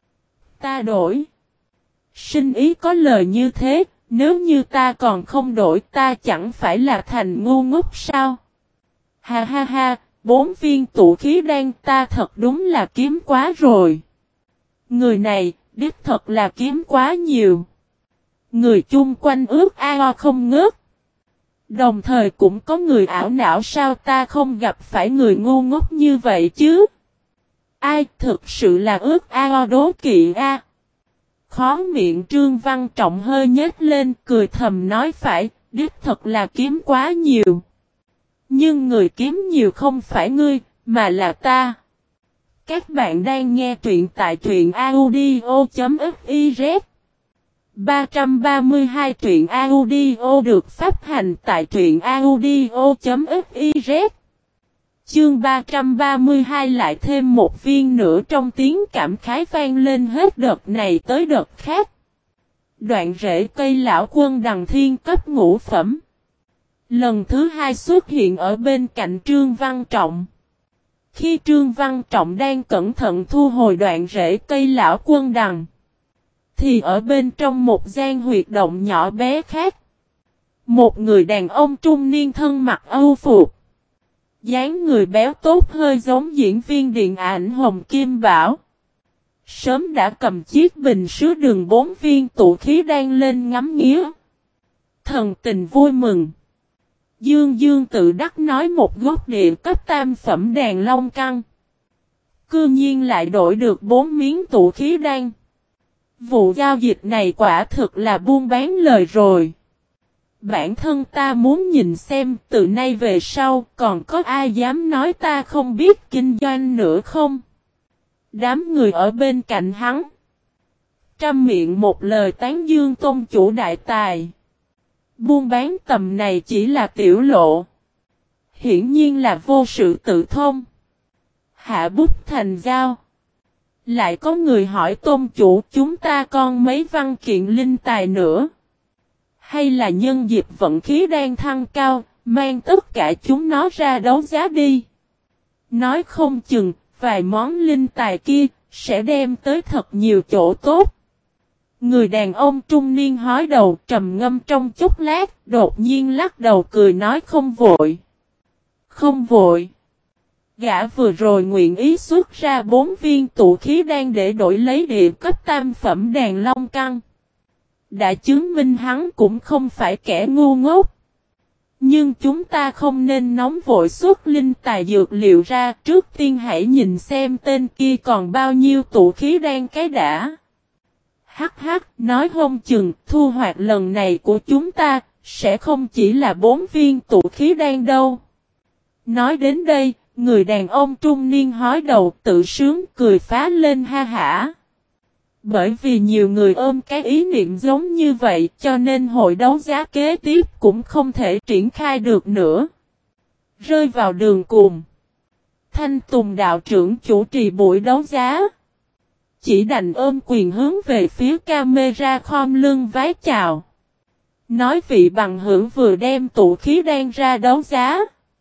Ta đổi. Sinh ý có lời như thế, nếu như ta còn không đổi ta chẳng phải là thành ngu ngốc sao? Ha ha ha, bốn viên tụ khí đan ta thật đúng là kiếm quá rồi. Người này, đích thật là kiếm quá nhiều. Người chung quanh ước ao không ngớt. Đồng thời cũng có người ảo não sao ta không gặp phải người ngu ngốc như vậy chứ. Ai thực sự là ước ao đố kỵ a. À. Khó miệng Trương Văn Trọng hơi nhếch lên cười thầm nói phải, đích thật là kiếm quá nhiều. Nhưng người kiếm nhiều không phải ngươi, mà là ta. Các bạn đang nghe truyện tại truyện audio.fiz. ba trăm ba mươi hai truyện audio được phát hành tại truyện audio.fiz. Chương ba trăm ba mươi hai lại thêm một viên nữa trong tiếng cảm khái vang lên hết đợt này tới đợt khác. Đoạn rễ cây lão quân đằng thiên cấp ngũ phẩm. Lần thứ hai xuất hiện ở bên cạnh Trương Văn Trọng. Khi Trương Văn Trọng đang cẩn thận thu hồi đoạn rễ cây lão quân đằng, thì ở bên trong một gian huyệt động nhỏ bé khác, một người đàn ông trung niên thân mặc âu phục, dáng người béo tốt hơi giống diễn viên điện ảnh Hồng Kim Bảo, sớm đã cầm chiếc bình sứ đường bốn viên tụ khí đang lên ngắm nghía. Thần tình vui mừng. Dương Dương tự đắc nói một gốc địa cấp tam phẩm đàn long căng. Cư nhiên lại đổi được bốn miếng tụ khí đan. Vụ giao dịch này quả thực là buôn bán lời rồi. Bản thân ta muốn nhìn xem từ nay về sau còn có ai dám nói ta không biết kinh doanh nữa không? Đám người ở bên cạnh hắn trăm miệng một lời tán dương tôn chủ đại tài. Buôn bán tầm này chỉ là tiểu lộ. hiển nhiên là vô sự tự thông. Hạ bút thành giao. Lại có người hỏi tôn chủ chúng ta còn mấy văn kiện linh tài nữa. Hay là nhân dịp vận khí đang thăng cao, mang tất cả chúng nó ra đấu giá đi. Nói không chừng, vài món linh tài kia, sẽ đem tới thật nhiều chỗ tốt. Người đàn ông trung niên hói đầu trầm ngâm trong chốc lát, đột nhiên lắc đầu cười nói không vội. Không vội. Gã vừa rồi nguyện ý xuất ra bốn viên tụ khí đan để đổi lấy địa cấp tam phẩm đàn long căn. Đã chứng minh hắn cũng không phải kẻ ngu ngốc. Nhưng chúng ta không nên nóng vội xuất linh tài dược liệu ra, trước tiên hãy nhìn xem tên kia còn bao nhiêu tụ khí đan cái đã. Hắc hắc, nói không chừng thu hoạch lần này của chúng ta sẽ không chỉ là bốn viên tụ khí đan đâu. Nói đến đây, người đàn ông trung niên hói đầu tự sướng cười phá lên ha hả. Bởi vì nhiều người ôm cái ý niệm giống như vậy cho nên hội đấu giá kế tiếp cũng không thể triển khai được nữa. Rơi vào đường cùng. Thanh Tùng đạo trưởng chủ trì buổi đấu giá. Chỉ đành ôm quyền hướng về phía camera khom lưng vái chào. Nói vị bằng hữu vừa đem tụ khí đan ra đấu giá.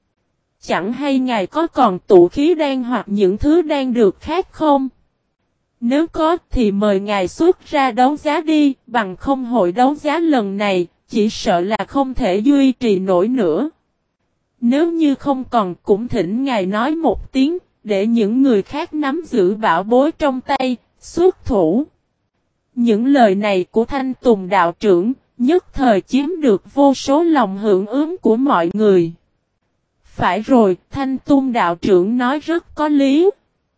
Chẳng hay ngài có còn tụ khí đan hoặc những thứ đan được khác không? Nếu có thì mời ngài xuất ra đấu giá đi, bằng không hội đấu giá lần này, chỉ sợ là không thể duy trì nổi nữa. Nếu như không còn cũng thỉnh ngài nói một tiếng, để những người khác nắm giữ bảo bối trong tay, xuất thủ. Những lời này của Thanh Tùng đạo trưởng, nhất thời chiếm được vô số lòng hưởng ứng của mọi người. Phải rồi, Thanh Tùng đạo trưởng nói rất có lý.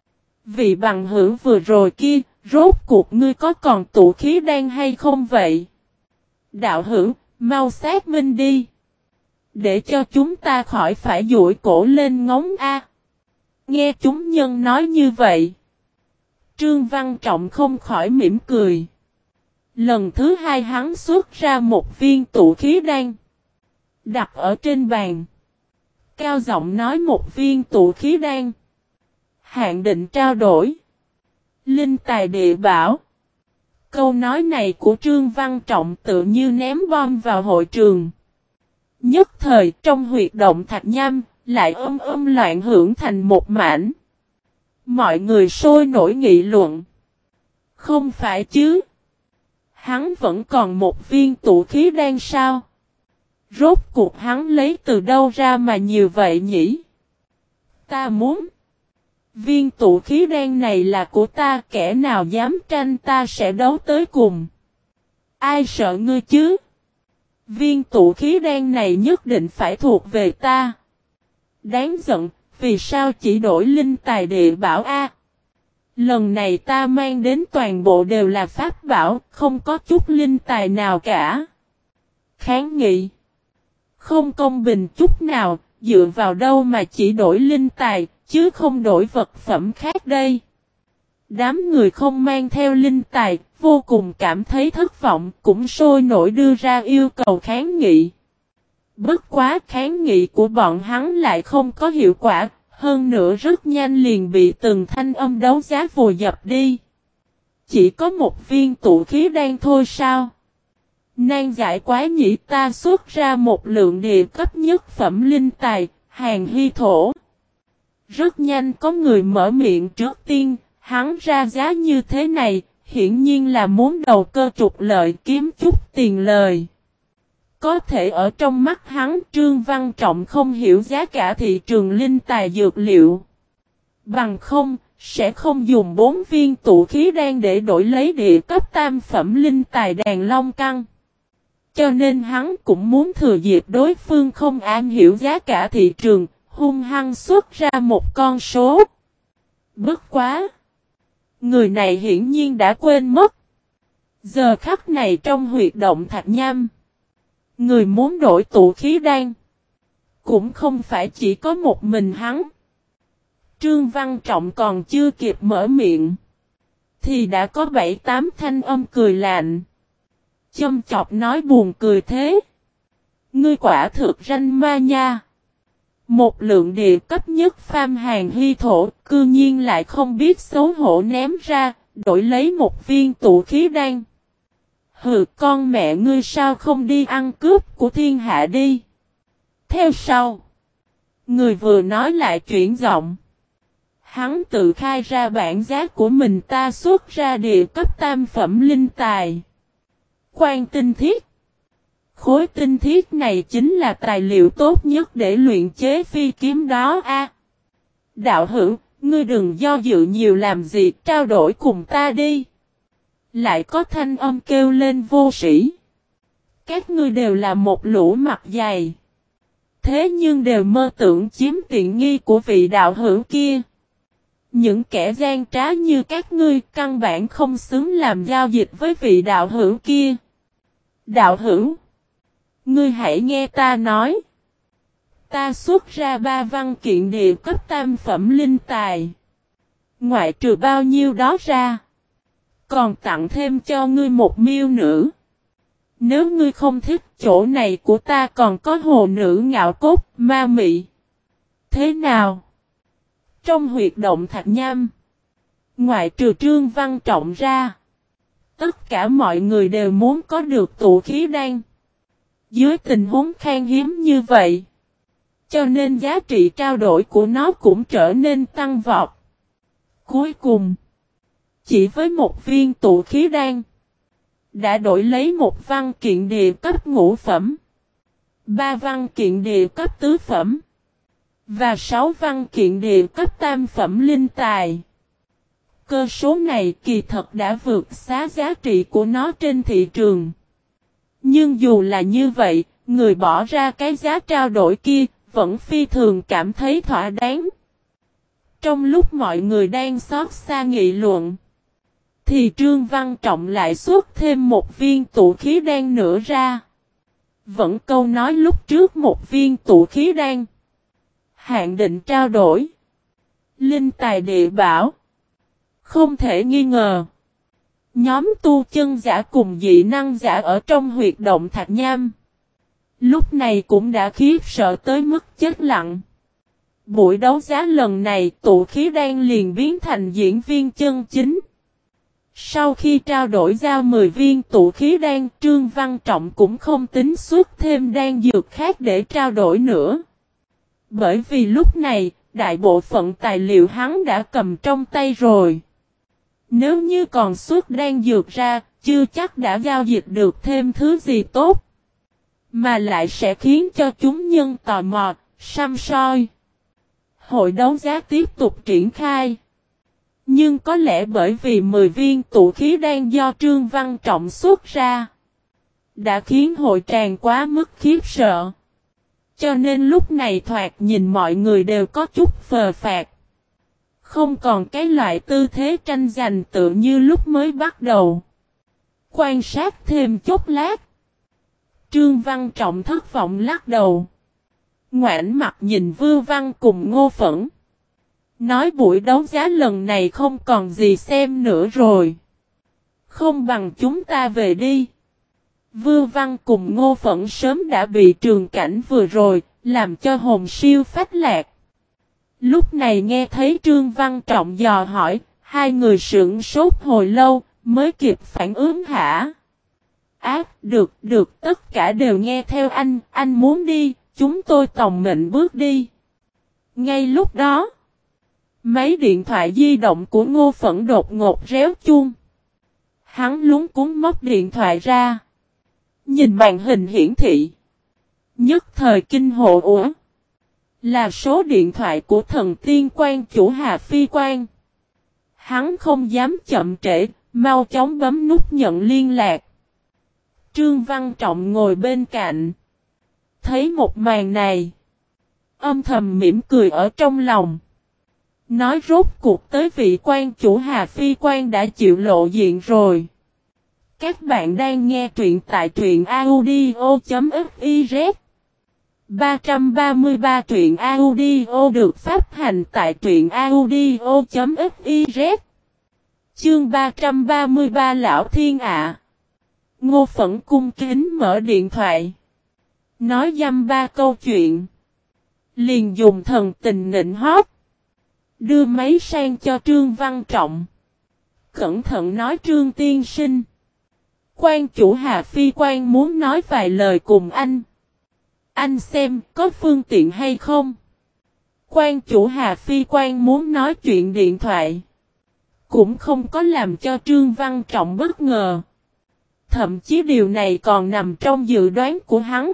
Vị bằng hữu vừa rồi kia, rốt cuộc ngươi có còn tụ khí đan hay không vậy? Đạo hữu, mau xác minh đi. Để cho chúng ta khỏi phải duỗi cổ lên ngóng a. Nghe chúng nhân nói như vậy. Trương Văn Trọng không khỏi mỉm cười. Lần thứ hai hắn xuất ra một viên tụ khí đan. Đặt ở trên bàn. Cao giọng nói một viên tụ khí đan. Hạn định trao đổi. Linh tài địa bảo. Câu nói này của Trương Văn Trọng tự như ném bom vào hội trường. Nhất thời trong huyệt động thạch nham, lại ôm ôm loạn hưởng thành một mảnh. Mọi người sôi nổi nghị luận. Không phải chứ. Hắn vẫn còn một viên tụ khí đan sao? Rốt cuộc hắn lấy từ đâu ra mà nhiều vậy nhỉ? Ta muốn. Viên tụ khí đan này là của ta, kẻ nào dám tranh ta sẽ đấu tới cùng. Ai sợ ngươi chứ? Viên tụ khí đan này nhất định phải thuộc về ta. Đáng giận, vì sao chỉ đổi linh tài địa bảo a? Lần này ta mang đến toàn bộ đều là pháp bảo, không có chút linh tài nào cả. Kháng nghị. Không công bình chút nào, dựa vào đâu mà chỉ đổi linh tài, chứ không đổi vật phẩm khác đây. Đám người không mang theo linh tài, vô cùng cảm thấy thất vọng, cũng sôi nổi đưa ra yêu cầu kháng nghị. Bất quá kháng nghị của bọn hắn lại không có hiệu quả, hơn nữa rất nhanh liền bị từng thanh âm đấu giá vùi dập đi. Chỉ có một viên tụ khí đan thôi sao? Nan giải quá nhĩ, ta xuất ra một lượng địa cấp nhất phẩm linh tài, hàng hy thổ. Rất nhanh có người mở miệng trước tiên, hắn ra giá như thế này, hiển nhiên là muốn đầu cơ trục lợi kiếm chút tiền lời. Có thể ở trong mắt hắn Trương Văn Trọng không hiểu giá cả thị trường linh tài dược liệu. Bằng không, sẽ không dùng bốn viên tụ khí đan để đổi lấy địa cấp tam phẩm linh tài đàn long căn. Cho nên hắn cũng muốn thừa dịp đối phương không am hiểu giá cả thị trường, hung hăng xuất ra một con số. Bất quá! Người này hiển nhiên đã quên mất. Giờ khắc này trong huyệt động thạch nham. Người muốn đổi tụ khí đan. Cũng không phải chỉ có một mình hắn. Trương Văn Trọng còn chưa kịp mở miệng. Thì đã có bảy tám thanh âm cười lạnh. Châm chọc nói buồn cười thế. Ngươi quả thực ranh ma nha. Một lượng địa cấp nhất phàm hàng hy thổ, cư nhiên lại không biết xấu hổ ném ra, đổi lấy một viên tụ khí đan. Hừ, con mẹ ngươi sao không đi ăn cướp của thiên hạ đi. Theo sau, người vừa nói lại chuyển giọng. Hắn tự khai ra bản giá của mình, ta xuất ra địa cấp tam phẩm linh tài. Quan tinh thiết. Khối tinh thiết này chính là tài liệu tốt nhất để luyện chế phi kiếm đó a. À, đạo hữu, ngươi đừng do dự nhiều làm gì, trao đổi cùng ta đi. Lại có thanh âm kêu lên vô sĩ. Các ngươi đều là một lũ mặt dày. Thế nhưng đều mơ tưởng chiếm tiện nghi của vị đạo hữu kia. Những kẻ gian trá như các ngươi căn bản không xứng làm giao dịch với vị đạo hữu kia. Đạo hữu, ngươi hãy nghe ta nói. Ta xuất ra ba văn kiện địa cấp tam phẩm linh tài. Ngoại trừ bao nhiêu đó ra, còn tặng thêm cho ngươi một miêu nữ. Nếu ngươi không thích, chỗ này của ta còn có hồ nữ ngạo cốt, ma mị. Thế nào? Trong huyệt động Thạch Nham, ngoại trừ Trương Văn Trọng ra, tất cả mọi người đều muốn có được tụ khí đan. Dưới tình huống khan hiếm như vậy, cho nên giá trị trao đổi của nó cũng trở nên tăng vọt. Cuối cùng, chỉ với một viên tụ khí đan, đã đổi lấy một văn kiện địa cấp ngũ phẩm, ba văn kiện địa cấp tứ phẩm, và sáu văn kiện địa cấp tam phẩm linh tài. Cơ số này kỳ thật đã vượt xa giá trị của nó trên thị trường. Nhưng dù là như vậy, người bỏ ra cái giá trao đổi kia, vẫn phi thường cảm thấy thỏa đáng. Trong lúc mọi người đang xót xa nghị luận, thì Trương Văn Trọng lại xuất thêm một viên tụ khí đan nữa ra. Vẫn câu nói lúc trước, một viên tụ khí đan. Hạn định trao đổi. Linh tài địa bảo. Không thể nghi ngờ. Nhóm tu chân giả cùng dị năng giả ở trong huyệt động Thạch Nham, lúc này cũng đã khiếp sợ tới mức chết lặng. Buổi đấu giá lần này tụ khí đan liền biến thành diễn viên chân chính. Sau khi trao đổi giao mười viên tụ khí đan, Trương Văn Trọng cũng không tính xuất thêm đan dược khác để trao đổi nữa. Bởi vì lúc này, đại bộ phận tài liệu hắn đã cầm trong tay rồi. Nếu như còn xuất đan dược ra, chưa chắc đã giao dịch được thêm thứ gì tốt, mà lại sẽ khiến cho chúng nhân tò mò, săm soi. Hội đấu giá tiếp tục triển khai. Nhưng có lẽ bởi vì mười viên tụ khí đan do Trương Văn Trọng xuất ra, đã khiến hội tràn quá mức khiếp sợ. Cho nên lúc này thoạt nhìn mọi người đều có chút phờ phạc. Không còn cái loại tư thế tranh giành tự như lúc mới bắt đầu. Quan sát thêm chốc lát, Trương Văn Trọng thất vọng lắc đầu. Ngoảnh mặt nhìn Vưu Văn cùng Ngô Phẫn, nói buổi đấu giá lần này không còn gì xem nữa rồi. Không bằng chúng ta về đi. Vưu Văn cùng Ngô Phẫn sớm đã bị trường cảnh vừa rồi, làm cho hồn siêu phách lạc. Lúc này nghe thấy Trương Văn Trọng dò hỏi, hai người sững sốt hồi lâu, mới kịp phản ứng hả? Ác, à, được, được, tất cả đều nghe theo anh, anh muốn đi, chúng tôi tòng mệnh bước đi. Ngay lúc đó, máy điện thoại di động của Ngô Phẫn đột ngột réo chuông. Hắn luống cuống móc điện thoại ra. Nhìn màn hình hiển thị. Nhất thời kinh hộ ủa. Là số điện thoại của thần tiên quan chủ Hà Phi Quan. Hắn không dám chậm trễ, mau chóng bấm nút nhận liên lạc. Trương Văn Trọng ngồi bên cạnh. Thấy một màn này, âm thầm mỉm cười ở trong lòng. Nói rốt cuộc tới vị quan chủ Hà Phi Quan đã chịu lộ diện rồi. Các bạn đang nghe truyện tại truyện audio.fiz. ba trăm ba mươi ba truyện audio được phát hành tại truyện audio.fiz. Chương ba trăm ba mươi ba Lão Thiên ạ. Ngô Phẫn cung kính mở điện thoại. Nói dăm ba câu chuyện. Liền dùng thần tình nịnh hót. Đưa máy sang cho Trương Văn Trọng. Cẩn thận nói Trương tiên sinh. Quan chủ Hà Phi quan muốn nói vài lời cùng anh. Anh xem có phương tiện hay không? Quan chủ Hà Phi quan muốn nói chuyện điện thoại. Cũng không có làm cho Trương Văn Trọng bất ngờ. Thậm chí điều này còn nằm trong dự đoán của hắn.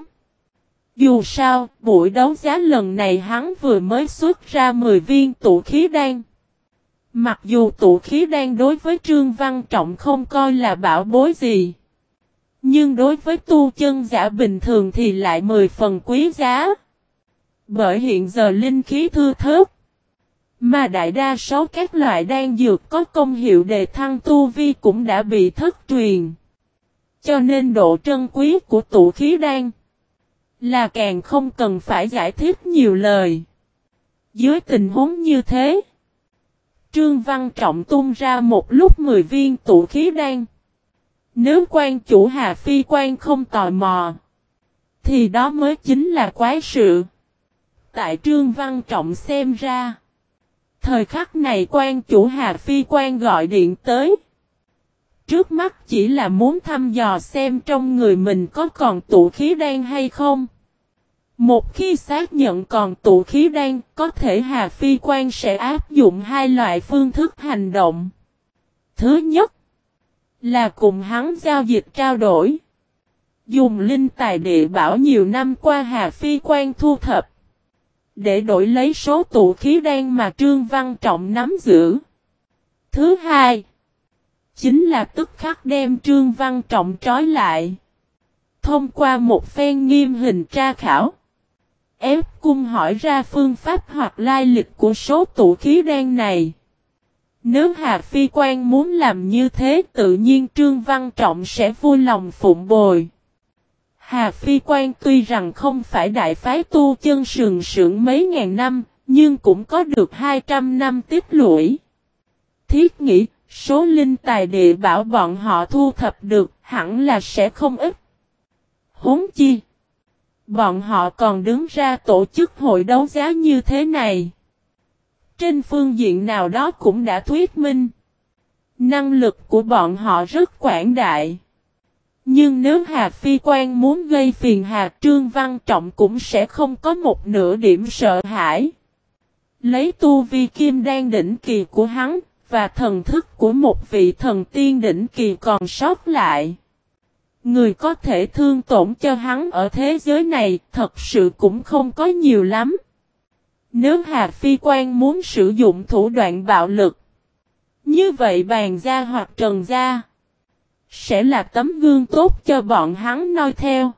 Dù sao, buổi đấu giá lần này hắn vừa mới xuất ra mười viên tụ khí đan. Mặc dù tụ khí đan đối với Trương Văn Trọng không coi là bảo bối gì. Nhưng đối với tu chân giả bình thường thì lại mười phần quý giá. Bởi hiện giờ linh khí thưa thớt. Mà đại đa số các loại đan dược có công hiệu đề thăng tu vi cũng đã bị thất truyền. Cho nên độ trân quý của tụ khí đan là càng không cần phải giải thích nhiều lời. Dưới tình huống như thế, Trương Văn Trọng tung ra một lúc mười viên tụ khí đan. Nếu quan chủ Hà Phi quan không tò mò, thì đó mới chính là quái sự. Tại Trương Văn Trọng xem ra, thời khắc này quan chủ Hà Phi quan gọi điện tới. Trước mắt chỉ là muốn thăm dò xem trong người mình có còn tụ khí đan hay không. Một khi xác nhận còn tụ khí đan, có thể Hà Phi quan sẽ áp dụng hai loại phương thức hành động. Thứ nhất là cùng hắn giao dịch trao đổi. Dùng linh tài địa bảo nhiều năm qua Hà Phi quan thu thập. Để đổi lấy số tụ khí đan mà Trương Văn Trọng nắm giữ. Thứ hai chính là tức khắc đem Trương Văn Trọng trói lại. Thông qua một phen nghiêm hình tra khảo. Ép cung hỏi ra phương pháp hoặc lai lịch của số tụ khí đan này. Nếu Hà Phi quan muốn làm như thế tự nhiên Trương Văn Trọng sẽ vui lòng phụng bồi. Hà Phi quan tuy rằng không phải đại phái tu chân sừng sững mấy ngàn năm, nhưng cũng có được hai trăm năm tích lũy. Thiết nghĩ, số linh tài địa bảo bọn họ thu thập được hẳn là sẽ không ít. Huống chi, bọn họ còn đứng ra tổ chức hội đấu giá như thế này. Trên phương diện nào đó cũng đã thuyết minh. Năng lực của bọn họ rất quảng đại. Nhưng nếu Hà Phi quan muốn gây phiền Hà Trương Văn Trọng cũng sẽ không có một nửa điểm sợ hãi. Lấy tu vi kim đan đỉnh kỳ của hắn và thần thức của một vị thần tiên đỉnh kỳ còn sót lại. Người có thể thương tổn cho hắn ở thế giới này thật sự cũng không có nhiều lắm. Nếu Hà Phi quan muốn sử dụng thủ đoạn bạo lực, như vậy Bàn gia hoặc Trần gia sẽ là tấm gương tốt cho bọn hắn noi theo.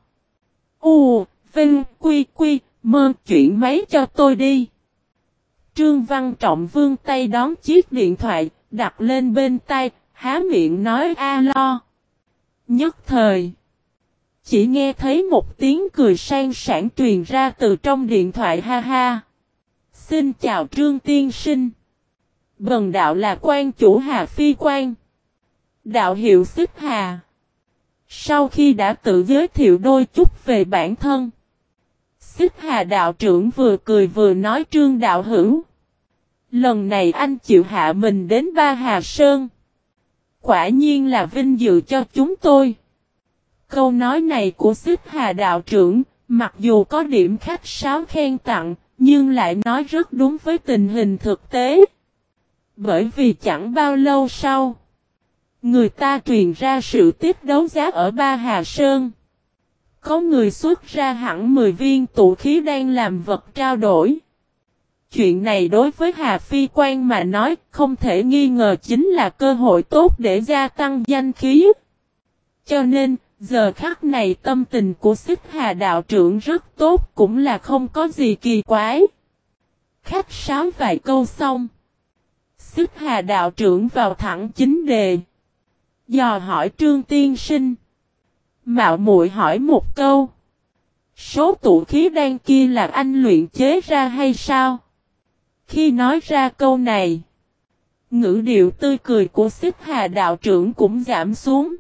U, Vinh, Quy, Quy, Mơ chuyển máy cho tôi đi. Trương Văn Trọng vươn tay đón chiếc điện thoại, đặt lên bên tai, há miệng nói alo. Nhất thời, chỉ nghe thấy một tiếng cười sang sảng truyền ra từ trong điện thoại ha ha. Xin chào Trương tiên sinh. Bần đạo là quan chủ Hà Phi quan. Đạo hiệu Xích Hà. Sau khi đã tự giới thiệu đôi chút về bản thân, Xích Hà đạo trưởng vừa cười vừa nói Trương đạo hữu. Lần này anh chịu hạ mình đến Ba Hà Sơn. Quả nhiên là vinh dự cho chúng tôi. Câu nói này của Xích Hà đạo trưởng, mặc dù có điểm khách sáo khen tặng, nhưng lại nói rất đúng với tình hình thực tế. Bởi vì chẳng bao lâu sau, người ta truyền ra sự tiếp đấu giá ở Ba Hà Sơn. Có người xuất ra hẳn mười viên tụ khí đan làm vật trao đổi. Chuyện này đối với Hà Phi quan mà nói không thể nghi ngờ chính là cơ hội tốt để gia tăng danh khí. Cho nên, giờ khắc này tâm tình của Xích Hà đạo trưởng rất tốt cũng là không có gì kỳ quái. Khách sáo vài câu xong, Xích Hà đạo trưởng vào thẳng chính đề. Dò hỏi Trương tiên sinh. Mạo muội hỏi một câu. Số tụ khí đan kia là anh luyện chế ra hay sao? Khi nói ra câu này, ngữ điệu tươi cười của Xích Hà đạo trưởng cũng giảm xuống.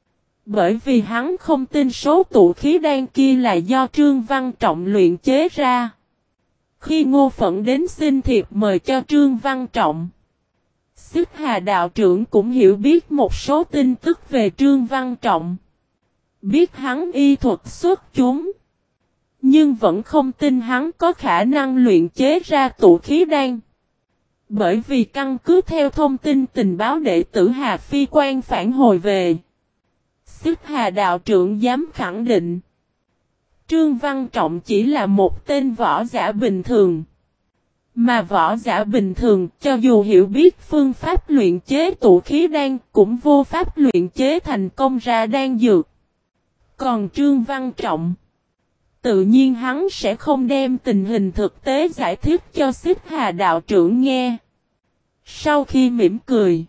Bởi vì hắn không tin số tụ khí đan kia là do Trương Văn Trọng luyện chế ra. Khi Ngô Phận đến xin thiệp mời cho Trương Văn Trọng, Xích Hà đạo trưởng cũng hiểu biết một số tin tức về Trương Văn Trọng. Biết hắn y thuật xuất chúng, nhưng vẫn không tin hắn có khả năng luyện chế ra tụ khí đan. Bởi vì căn cứ theo thông tin tình báo đệ tử Hà Phi Quan phản hồi về, Xích Hà đạo trưởng dám khẳng định Trương Văn Trọng chỉ là một tên võ giả bình thường. Mà võ giả bình thường, cho dù hiểu biết phương pháp luyện chế tụ khí đan, cũng vô pháp luyện chế thành công ra đan dược. Còn Trương Văn Trọng, tự nhiên hắn sẽ không đem tình hình thực tế giải thích cho Xích Hà đạo trưởng nghe. Sau khi mỉm cười,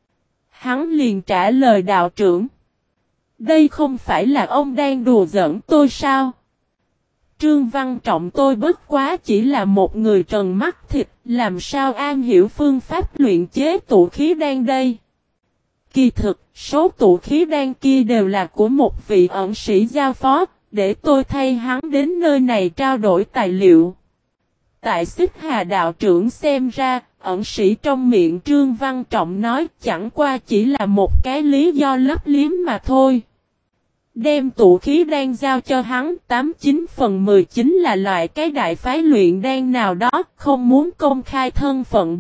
hắn liền trả lời đạo trưởng: đây không phải là ông đang đùa giỡn tôi sao? Trương Văn Trọng tôi bất quá chỉ là một người trần mắt thịt, làm sao am hiểu phương pháp luyện chế tụ khí đan đây? Kỳ thực, số tụ khí đan kia đều là của một vị ẩn sĩ giao phó, để tôi thay hắn đến nơi này trao đổi tài liệu. Tại Xích Hà đạo trưởng xem ra, ẩn sĩ trong miệng Trương Văn Trọng nói chẳng qua chỉ là một cái lý do lấp liếm mà thôi. Đem tụ khí đan giao cho hắn, tám chín phần mười chín là loại cái đại phái luyện đan nào đó, không muốn công khai thân phận.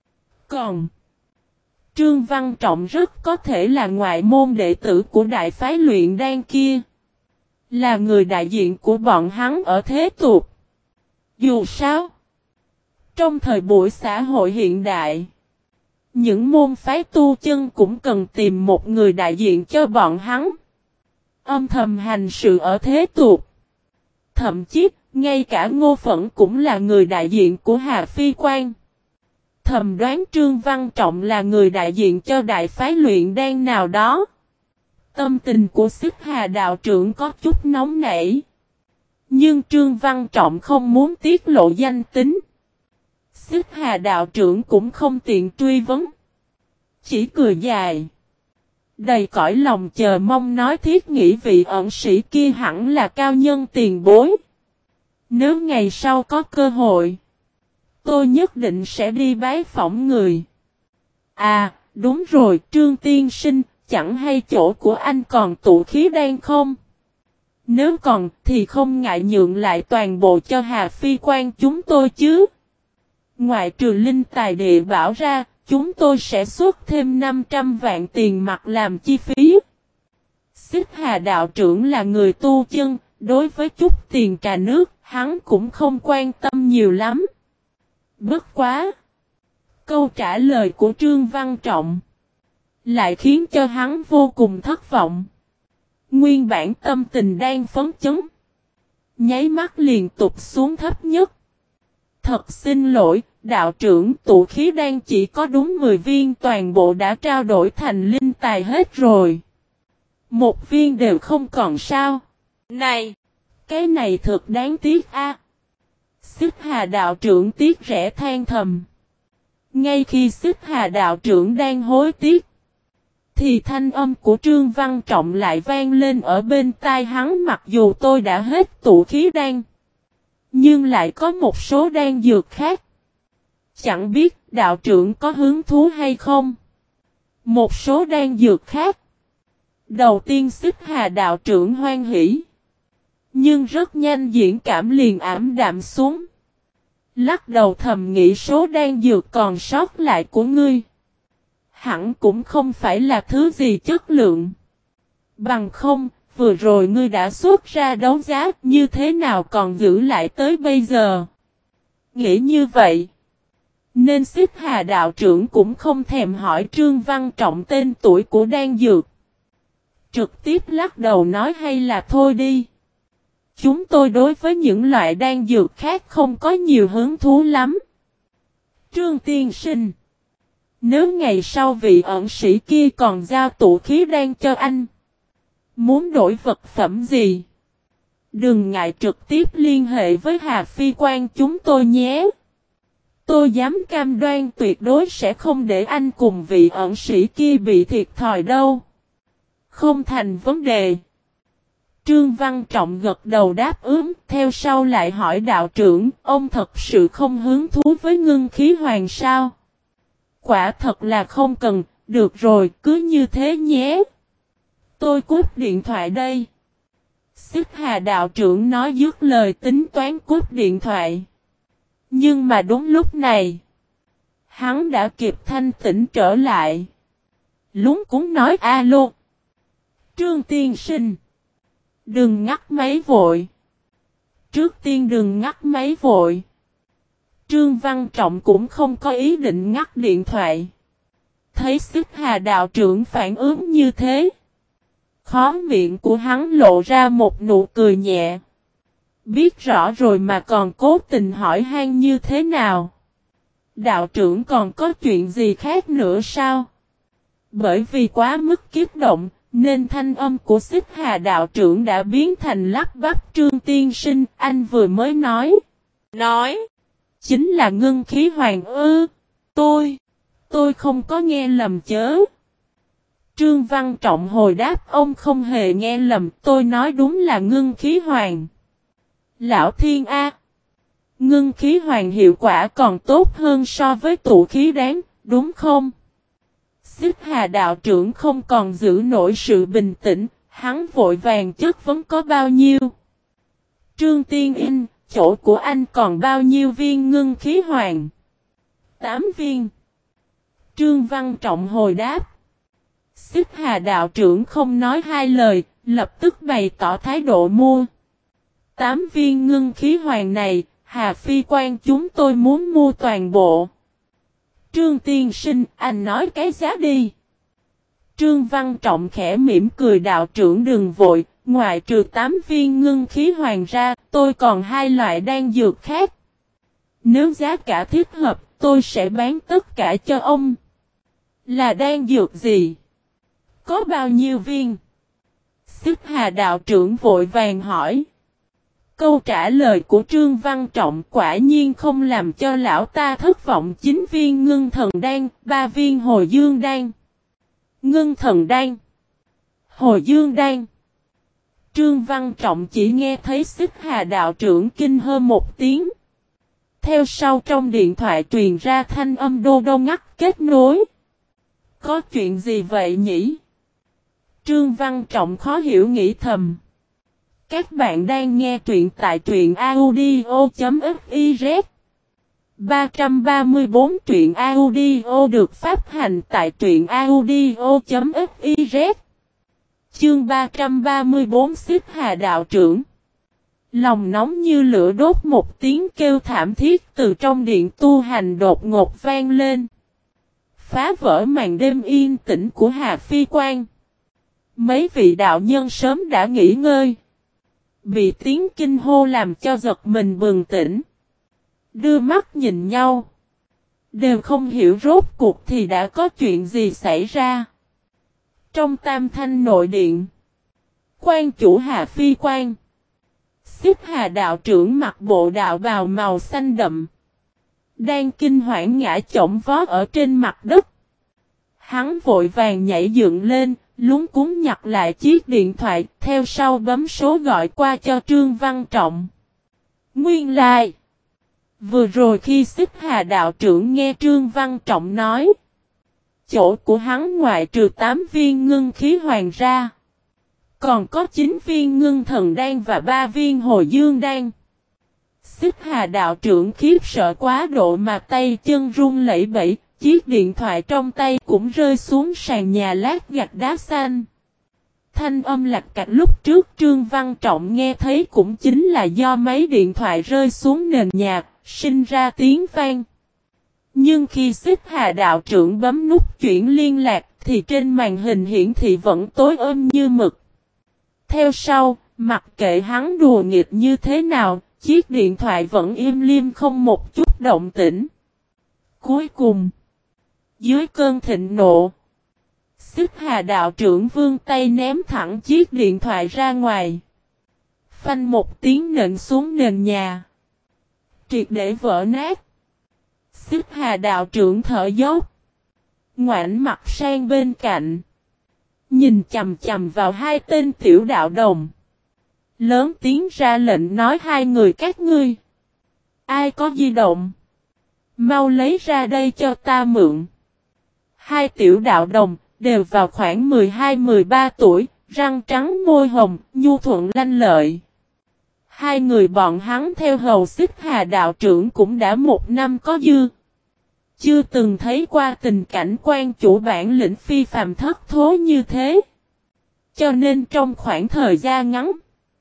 Còn Trương Văn Trọng rất có thể là ngoại môn đệ tử của đại phái luyện đan kia, là người đại diện của bọn hắn ở thế tục. Dù sao, trong thời buổi xã hội hiện đại, những môn phái tu chân cũng cần tìm một người đại diện cho bọn hắn, âm thầm hành sự ở thế tục. Thậm chí, ngay cả Ngô Phận cũng là người đại diện của Hà Phi Quan. Thầm đoán Trương Văn Trọng là người đại diện cho đại phái luyện đan nào đó. Tâm tình của Xích Hà đạo trưởng có chút nóng nảy. Nhưng Trương Văn Trọng không muốn tiết lộ danh tính. Xích Hà đạo trưởng cũng không tiện truy vấn, chỉ cười dài, đầy cõi lòng chờ mong nói thiết nghĩ vị ẩn sĩ kia hẳn là cao nhân tiền bối. Nếu ngày sau có cơ hội, tôi nhất định sẽ đi bái phỏng người. À, đúng rồi Trương tiên sinh, chẳng hay chỗ của anh còn tụ khí đan không? Nếu còn thì không ngại nhượng lại toàn bộ cho Hà Phi Quan chúng tôi chứ. Ngoại trừ linh tài địa bảo ra, chúng tôi sẽ xuất thêm năm trăm vạn tiền mặt làm chi phí. Xích Hà đạo trưởng là người tu chân, đối với chút tiền trà nước, hắn cũng không quan tâm nhiều lắm. Bất quá! Câu trả lời của Trương Văn Trọng lại khiến cho hắn vô cùng thất vọng. Nguyên bản tâm tình đang phấn chấn, nháy mắt liền tụt xuống thấp nhất. Thật xin lỗi, đạo trưởng, tụ khí đan chỉ có đúng mười viên, toàn bộ đã trao đổi thành linh tài hết rồi. Một viên đều không còn sao? Này! Cái này thật đáng tiếc a. À. Xích Hà đạo trưởng tiếc rẻ than thầm. Ngay khi Xích Hà đạo trưởng đang hối tiếc, thì thanh âm của Trương Văn Trọng lại vang lên ở bên tai hắn. Mặc dù tôi đã hết tụ khí đan, nhưng lại có một số đan dược khác. Chẳng biết đạo trưởng có hứng thú hay không? Một số đan dược khác. Đầu tiên Xích Hà đạo trưởng hoan hỉ, nhưng rất nhanh diễn cảm liền ảm đạm xuống. Lắc đầu thầm nghĩ số đan dược còn sót lại của ngươi, hẳn cũng không phải là thứ gì chất lượng. Bằng không, vừa rồi ngươi đã xuất ra đấu giá, như thế nào còn giữ lại tới bây giờ? Nghĩ như vậy, nên Xích Hà đạo trưởng cũng không thèm hỏi Trương Văn Trọng tên tuổi của đan dược. Trực tiếp lắc đầu nói hay là thôi đi. Chúng tôi đối với những loại đan dược khác không có nhiều hứng thú lắm. Trương tiên sinh, nếu ngày sau vị ẩn sĩ kia còn giao tụ khí đan cho anh, muốn đổi vật phẩm gì, đừng ngại trực tiếp liên hệ với Hà Phi Quan chúng tôi nhé. Tôi dám cam đoan tuyệt đối sẽ không để anh cùng vị ẩn sĩ kia bị thiệt thòi đâu. Không thành vấn đề. Trương Văn Trọng gật đầu đáp ứng, theo sau lại hỏi đạo trưởng, ông thật sự không hứng thú với ngưng khí hoàng sao? Quả thật là không cần, được rồi, cứ như thế nhé. Tôi cúp điện thoại đây. Xích Hà đạo trưởng nói dứt lời tính toán cúp điện thoại. Nhưng mà đúng lúc này, hắn đã kịp thanh tỉnh trở lại. Lúng cuống nói alo. Trương tiên sinh. Đừng ngắt máy vội. Trước tiên đừng ngắt máy vội. Trương Văn Trọng cũng không có ý định ngắt điện thoại. Thấy Xích Hà đạo trưởng phản ứng như thế. Khóe miệng của hắn lộ ra một nụ cười nhẹ. Biết rõ rồi mà còn cố tình hỏi han như thế nào. Đạo trưởng còn có chuyện gì khác nữa sao? Bởi vì quá mức kích động, nên thanh âm của Xích Hà đạo trưởng đã biến thành lắp bắp. Trương tiên sinh, anh vừa mới nói. Nói. Chính là ngưng khí hoàng ư. Tôi. Tôi không có nghe lầm chớ. Trương Văn Trọng hồi đáp, ông không hề nghe lầm, tôi nói đúng là ngưng khí hoàng. Lão Thiên A. Ngưng khí hoàng hiệu quả còn tốt hơn so với tụ khí đáng, đúng không? Xích Hà đạo trưởng không còn giữ nổi sự bình tĩnh, hắn vội vàng chất vấn có bao nhiêu. Trương Tiên In, chỗ của anh còn bao nhiêu viên ngưng khí hoàng? Tám viên. Trương Văn Trọng hồi đáp. Xích Hà đạo trưởng không nói hai lời, lập tức bày tỏ thái độ mua. Tám viên ngưng khí hoàng này, Hà Phi Quan chúng tôi muốn mua toàn bộ. Trương tiên sinh, anh nói cái giá đi. Trương Văn Trọng khẽ mỉm cười, đạo trưởng đừng vội, ngoài trừ tám viên ngưng khí hoàng ra, tôi còn hai loại đan dược khác. Nếu giá cả thích hợp, tôi sẽ bán tất cả cho ông. Là đan dược gì? Có bao nhiêu viên? Xích Hà đạo trưởng vội vàng hỏi. Câu trả lời của Trương Văn Trọng quả nhiên không làm cho lão ta thất vọng. Chín viên ngưng thần đan, ba viên hồi dương đan. Ngưng thần đan, hồi dương đan. Trương Văn Trọng chỉ nghe thấy Xích Hà đạo trưởng kinh hơ một tiếng. Theo sau trong điện thoại truyền ra thanh âm đô đô ngắt kết nối. Có chuyện gì vậy nhỉ? Trương Văn Trọng khó hiểu nghĩ thầm. Các bạn đang nghe truyện tại truyện audio.fiz. ba trăm ba mươi bốn truyện audio được phát hành tại truyện audio.fiz. Chương ba trăm ba mươi bốn Xích Hà đạo trưởng. Lòng nóng như lửa đốt, một tiếng kêu thảm thiết từ trong điện tu hành đột ngột vang lên. Phá vỡ màn đêm yên tĩnh của Hà Phi Quan. Mấy vị đạo nhân sớm đã nghỉ ngơi. Bị tiếng kinh hô làm cho giật mình bừng tỉnh. Đưa mắt nhìn nhau. Đều không hiểu rốt cuộc thì đã có chuyện gì xảy ra. Trong Tam Thanh nội điện. Quan chủ Hà Phi Quan. Xích Hà đạo trưởng mặc bộ đạo bào màu xanh đậm. Đang kinh hoảng ngã chổng vó ở trên mặt đất. Hắn vội vàng nhảy dựng lên, lúng cuống nhặt lại chiếc điện thoại, theo sau bấm số gọi qua cho Trương Văn Trọng. Nguyên lai. Like. Vừa rồi khi Xích Hà đạo trưởng nghe Trương Văn Trọng nói. Chỗ của hắn ngoại trừ tám viên ngưng khí hoàng ra. Còn có chín viên ngưng thần đan và ba viên hồi dương đan. Xích Hà đạo trưởng khiếp sợ quá độ mà tay chân run lẩy bẩy. Chiếc điện thoại trong tay cũng rơi xuống sàn nhà lát gạch đá xanh. Thanh âm lạch cạch lúc trước Trương Văn Trọng nghe thấy cũng chính là do máy điện thoại rơi xuống nền nhà, sinh ra tiếng vang. Nhưng khi Xích Hà đạo trưởng bấm nút chuyển liên lạc thì trên màn hình hiển thị vẫn tối ôm như mực. Theo sau, mặc kệ hắn đùa nghịch như thế nào, chiếc điện thoại vẫn im lìm không một chút động tĩnh. Cuối cùng, dưới cơn thịnh nộ, Xích Hà đạo trưởng vươn tay ném thẳng chiếc điện thoại ra ngoài. Phanh một tiếng nện xuống nền nhà. Triệt để vỡ nát. Xích Hà đạo trưởng thở dốc. Ngoảnh mặt sang bên cạnh. Nhìn chầm chầm vào hai tên tiểu đạo đồng. Lớn tiếng ra lệnh nói hai người các ngươi. Ai có di động? Mau lấy ra đây cho ta mượn. Hai tiểu đạo đồng, đều vào khoảng mười hai mười ba tuổi, răng trắng môi hồng, nhu thuận lanh lợi. Hai người bọn hắn theo hầu Xích Hà đạo trưởng cũng đã một năm có dư. Chưa từng thấy qua tình cảnh quan chủ bản lĩnh phi phàm thất thố như thế. Cho nên trong khoảng thời gian ngắn,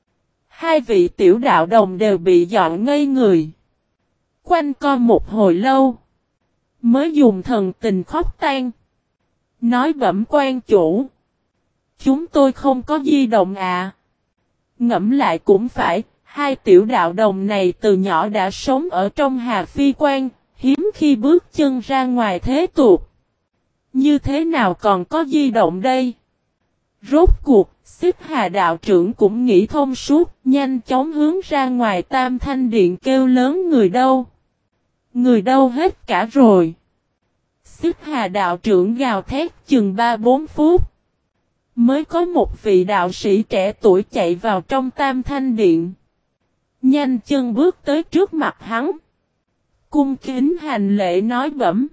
hai vị tiểu đạo đồng đều bị dọn ngây người. Quanh co một hồi lâu, mới dùng thần tình khóc than. Nói bẩm quan chủ. Chúng tôi không có di động à. Ngẫm lại cũng phải, hai tiểu đạo đồng này từ nhỏ đã sống ở trong Hà Phi Quan, hiếm khi bước chân ra ngoài thế tục. Như thế nào còn có di động đây? Rốt cuộc, Xích Hà đạo trưởng cũng nghĩ thông suốt, nhanh chóng hướng ra ngoài Tam Thanh Điện kêu lớn người đâu. Người đâu hết cả rồi. Xích Hà đạo trưởng gào thét chừng ba bốn phút. Mới có một vị đạo sĩ trẻ tuổi chạy vào trong Tam Thanh Điện. Nhanh chân bước tới trước mặt hắn. Cung kính hành lễ nói bẩm.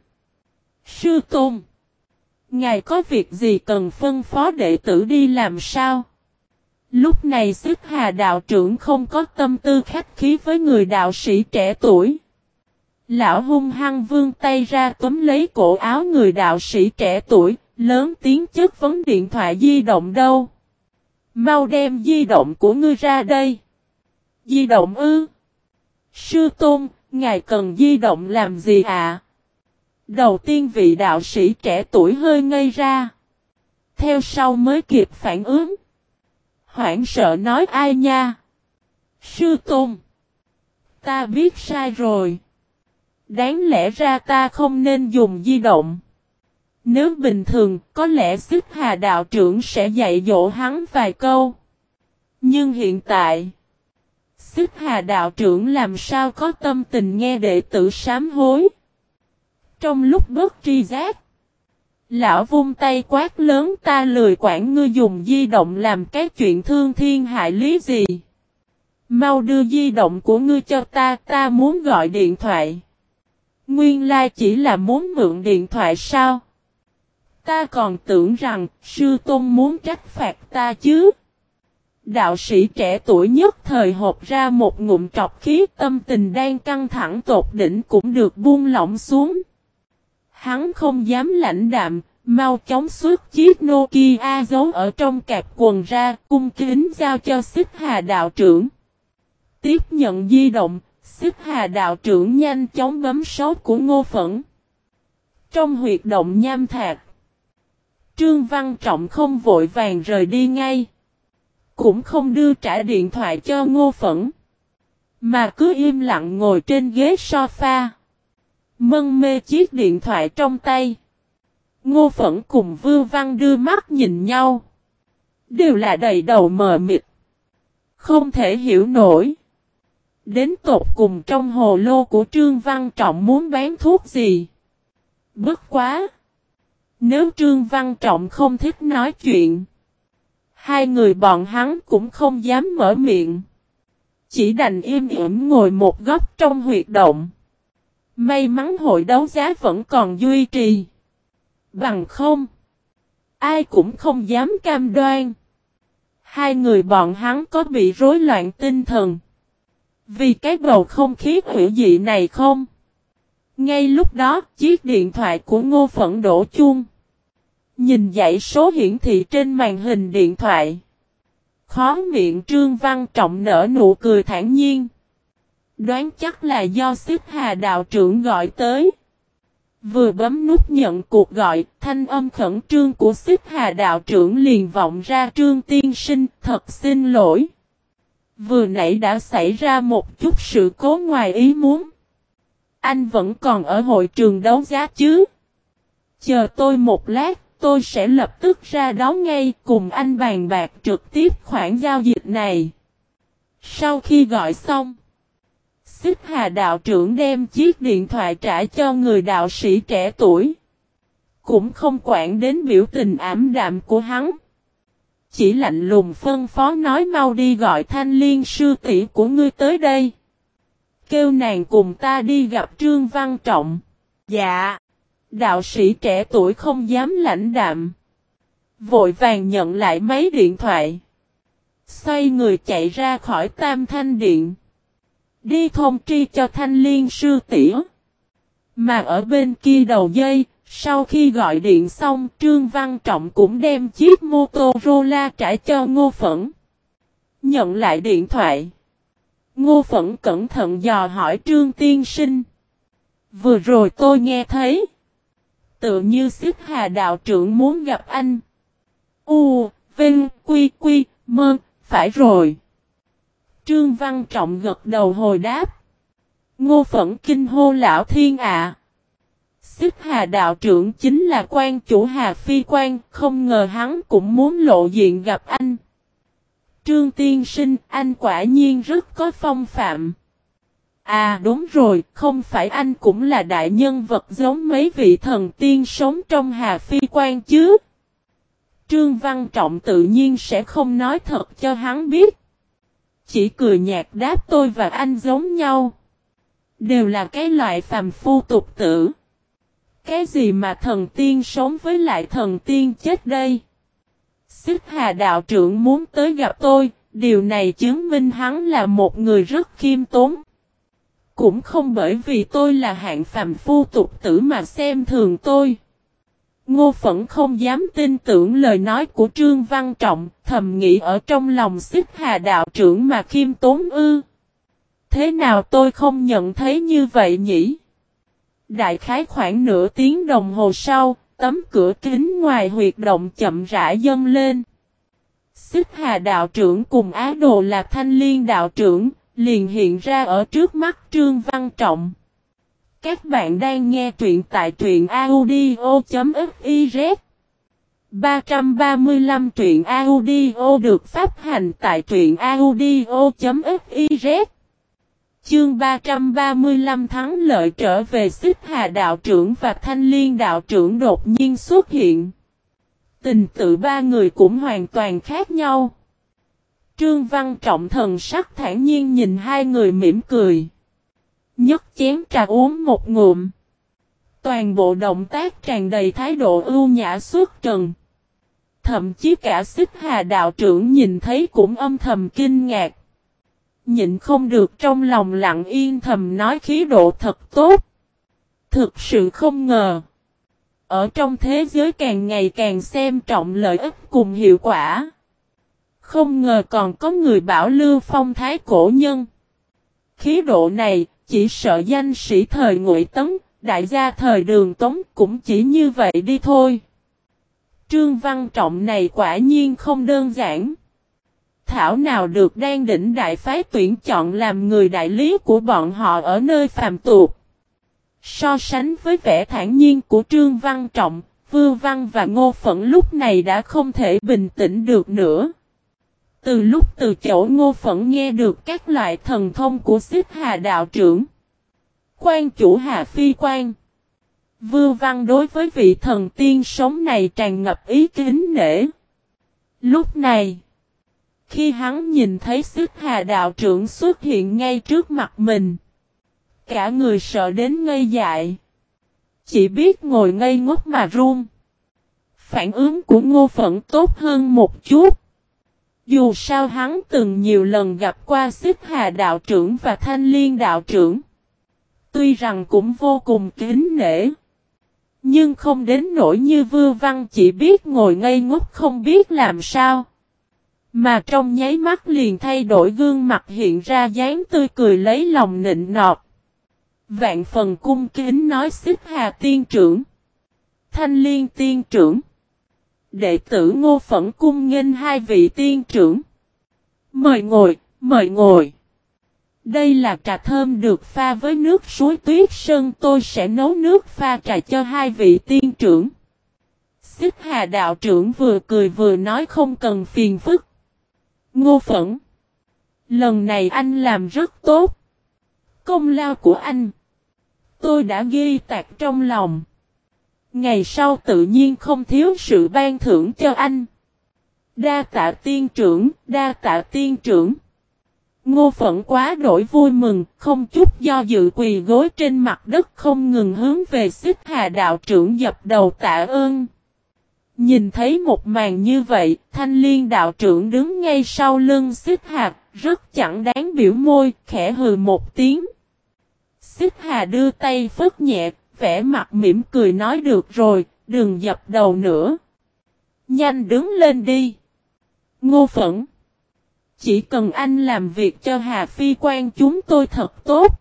Sư Tôn. Ngài có việc gì cần phân phó đệ tử đi làm sao? Lúc này Xích Hà đạo trưởng không có tâm tư khách khí với người đạo sĩ trẻ tuổi. Lão hung hăng vươn tay ra túm lấy cổ áo người đạo sĩ trẻ tuổi, lớn tiếng chất vấn điện thoại di động đâu. Mau đem di động của ngươi ra đây. Di động ư? Sư Tôn, ngài cần di động làm gì ạ? À? Đầu tiên vị đạo sĩ trẻ tuổi hơi ngây ra. Theo sau mới kịp phản ứng. Hoảng sợ nói ai nha? Sư Tôn. Ta biết sai rồi. Đáng lẽ ra ta không nên dùng di động. Nếu bình thường, có lẽ Xích Hà đạo trưởng sẽ dạy dỗ hắn vài câu. Nhưng hiện tại, Xích Hà đạo trưởng làm sao có tâm tình nghe đệ tử sám hối. Trong lúc bất tri giác, lão vung tay quát lớn ta lười quản ngươi dùng di động làm cái chuyện thương thiên hại lý gì. Mau đưa di động của ngươi cho ta, ta muốn gọi điện thoại. Nguyên lai chỉ là muốn mượn điện thoại sao? Ta còn tưởng rằng sư tôn muốn trách phạt ta chứ. Đạo sĩ trẻ tuổi nhất thời hộp ra một ngụm trọc khí, tâm tình đang căng thẳng tột đỉnh cũng được buông lỏng xuống. Hắn không dám lãnh đạm, mau chóng xuất chiếc Nokia giấu ở trong cạp quần ra, cung kính giao cho Xích Hà đạo trưởng. Tiếp nhận di động, Xích Hà đạo trưởng nhanh chóng bấm số của Ngô Phẫn. Trong huyệt động nham thạch, Trương Văn Trọng không vội vàng rời đi ngay. Cũng không đưa trả điện thoại cho Ngô Phẫn, mà cứ im lặng ngồi trên ghế sofa, mân mê chiếc điện thoại trong tay. Ngô Phẫn cùng Vưu Văn đưa mắt nhìn nhau. Đều là đầy đầu mờ mịt. Không thể hiểu nổi. Đến tột cùng trong hồ lô của Trương Văn Trọng muốn bán thuốc gì? Bất quá! Nếu Trương Văn Trọng không thích nói chuyện, hai người bọn hắn cũng không dám mở miệng. Chỉ đành im ỉm ngồi một góc trong huyệt động. May mắn hội đấu giá vẫn còn duy trì. Bằng không, ai cũng không dám cam đoan. Hai người bọn hắn có bị rối loạn tinh thần vì cái bầu không khí hủy dị này không? Ngay lúc đó, chiếc điện thoại của Ngô Phẫn đổ chuông. Nhìn dãy số hiển thị trên màn hình điện thoại. Khó miệng Trương Văn Trọng nở nụ cười thản nhiên. Đoán chắc là do Xích Hà đạo trưởng gọi tới. Vừa bấm nút nhận cuộc gọi, thanh âm khẩn trương của Xích Hà đạo trưởng liền vọng ra Trương tiên sinh, thật xin lỗi. Vừa nãy đã xảy ra một chút sự cố ngoài ý muốn. Anh vẫn còn ở hội trường đấu giá chứ? Chờ tôi một lát, tôi sẽ lập tức ra đó ngay cùng anh bàn bạc trực tiếp khoản giao dịch này. Sau khi gọi xong, Xích Hà đạo trưởng đem chiếc điện thoại trả cho người đạo sĩ trẻ tuổi. Cũng không quản đến biểu tình ảm đạm của hắn. chỉ lạnh lùng phân phó nói mau đi gọi Thanh Liên sư tỷ của ngươi tới đây. Kêu nàng cùng ta đi gặp Trương Văn Trọng. Dạ. Đạo sĩ trẻ tuổi không dám lãnh đạm. Vội vàng nhận lại máy điện thoại. Xoay người chạy ra khỏi Tam Thanh Điện. Đi thông tri cho Thanh Liên sư tỷ. Mà ở bên kia đầu dây, sau khi gọi điện xong, Trương Văn Trọng cũng đem chiếc Motorola trả cho Ngô Phẫn. Nhận lại điện thoại. Ngô Phẫn cẩn thận dò hỏi Trương tiên sinh. Vừa rồi tôi nghe thấy. Tự như Xích Hà đạo trưởng muốn gặp anh. U, Vinh, Quy, Quy, Mơ, phải rồi. Trương Văn Trọng gật đầu hồi đáp. Ngô Phẫn kinh hô lão thiên ạ. Xích Hà đạo trưởng chính là quan chủ Hà Phi quan, không ngờ hắn cũng muốn lộ diện gặp anh. Trương tiên sinh, anh quả nhiên rất có phong phạm. À đúng rồi, không phải anh cũng là đại nhân vật giống mấy vị thần tiên sống trong Hà Phi quan chứ? Trương Văn Trọng tự nhiên sẽ không nói thật cho hắn biết. Chỉ cười nhạt đáp tôi và anh giống nhau. Đều là cái loại phàm phu tục tử. Cái gì mà thần tiên sống với lại thần tiên chết đây? Xích Hà đạo trưởng muốn tới gặp tôi, điều này chứng minh hắn là một người rất khiêm tốn. Cũng không bởi vì tôi là hạng phàm phu tục tử mà xem thường tôi. Ngô Phẫn không dám tin tưởng lời nói của Trương Văn Trọng, thầm nghĩ ở trong lòng Xích Hà đạo trưởng mà khiêm tốn ư. Thế nào tôi không nhận thấy như vậy nhỉ? Đại khái khoảng nửa tiếng đồng hồ sau, tấm cửa kính ngoài huyệt động chậm rãi dâng lên. Xích Hà đạo trưởng cùng Á Đồ là Thanh Liên đạo trưởng, liền hiện ra ở trước mắt Trương Văn Trọng. Các bạn đang nghe truyện tại truyện audio.fiz. ba trăm ba mươi lăm truyện audio được phát hành tại truyện audio.fiz. Chương ba trăm ba mươi lăm thắng lợi trở về. Xích Hà đạo trưởng và Thanh Liên đạo trưởng đột nhiên xuất hiện. Tình tự ba người cũng hoàn toàn khác nhau. Trương Văn Trọng thần sắc thản nhiên nhìn hai người mỉm cười. Nhấc chén trà uống một ngụm. Toàn bộ động tác tràn đầy thái độ ưu nhã xuất trần. Thậm chí cả Xích Hà đạo trưởng nhìn thấy cũng âm thầm kinh ngạc. Nhịn không được trong lòng lặng yên thầm nói khí độ thật tốt. Thực sự không ngờ. Ở trong thế giới càng ngày càng xem trọng lợi ích cùng hiệu quả. Không ngờ còn có người bảo lưu phong thái cổ nhân. Khí độ này, chỉ sợ danh sĩ thời Ngụy Tấn, đại gia thời Đường Tống cũng chỉ như vậy đi thôi. Trương Văn Trọng này quả nhiên không đơn giản. Thảo nào được đang đỉnh đại phái tuyển chọn làm người đại lý của bọn họ ở nơi phàm tục. So sánh với vẻ thản nhiên của Trương Văn Trọng, Vưu Văn và Ngô Phẫn lúc này đã không thể bình tĩnh được nữa. Từ lúc từ chỗ Ngô Phẫn nghe được các loại thần thông của Xích Hà đạo trưởng, quan chủ Hà Phi quan, Vưu Văn đối với vị thần tiên sống này tràn ngập ý kính nể. Lúc này, khi hắn nhìn thấy Xích Hà đạo trưởng xuất hiện ngay trước mặt mình, cả người sợ đến ngây dại, chỉ biết ngồi ngây ngốc mà run. Phản ứng của Ngô Phẫn tốt hơn một chút. Dù sao hắn từng nhiều lần gặp qua Xích Hà đạo trưởng và Thanh Liên đạo trưởng. Tuy rằng cũng vô cùng kính nể, nhưng không đến nỗi như Vưu Văn chỉ biết ngồi ngây ngốc không biết làm sao. Mà trong nháy mắt liền thay đổi gương mặt hiện ra dáng tươi cười lấy lòng nịnh nọt. Vạn phần cung kính nói Xích Hà tiên trưởng, Thanh Liên tiên trưởng. Đệ tử Ngô Phẫn cung nghênh hai vị tiên trưởng. Mời ngồi, mời ngồi. Đây là trà thơm được pha với nước suối tuyết sơn, tôi sẽ nấu nước pha trà cho hai vị tiên trưởng. Xích Hà đạo trưởng vừa cười vừa nói không cần phiền phức. Ngô Phẫn, lần này anh làm rất tốt. Công lao của anh, tôi đã ghi tạc trong lòng. Ngày sau tự nhiên không thiếu sự ban thưởng cho anh. Đa tạ tiên trưởng, đa tạ tiên trưởng. Ngô Phẫn quá đổi vui mừng, không chút do dự quỳ gối trên mặt đất không ngừng hướng về Xích Hà đạo trưởng dập đầu tạ ơn. Nhìn thấy một màn như vậy, Thanh Liên đạo trưởng đứng ngay sau lưng Xích Hà, rất chẳng đáng biểu môi, khẽ hừ một tiếng. Xích Hà đưa tay phất nhẹ, vẻ mặt mỉm cười nói được rồi, đừng dập đầu nữa. Nhanh đứng lên đi. Ngô Phẫn. Chỉ cần anh làm việc cho Hà Phi Quan chúng tôi thật tốt.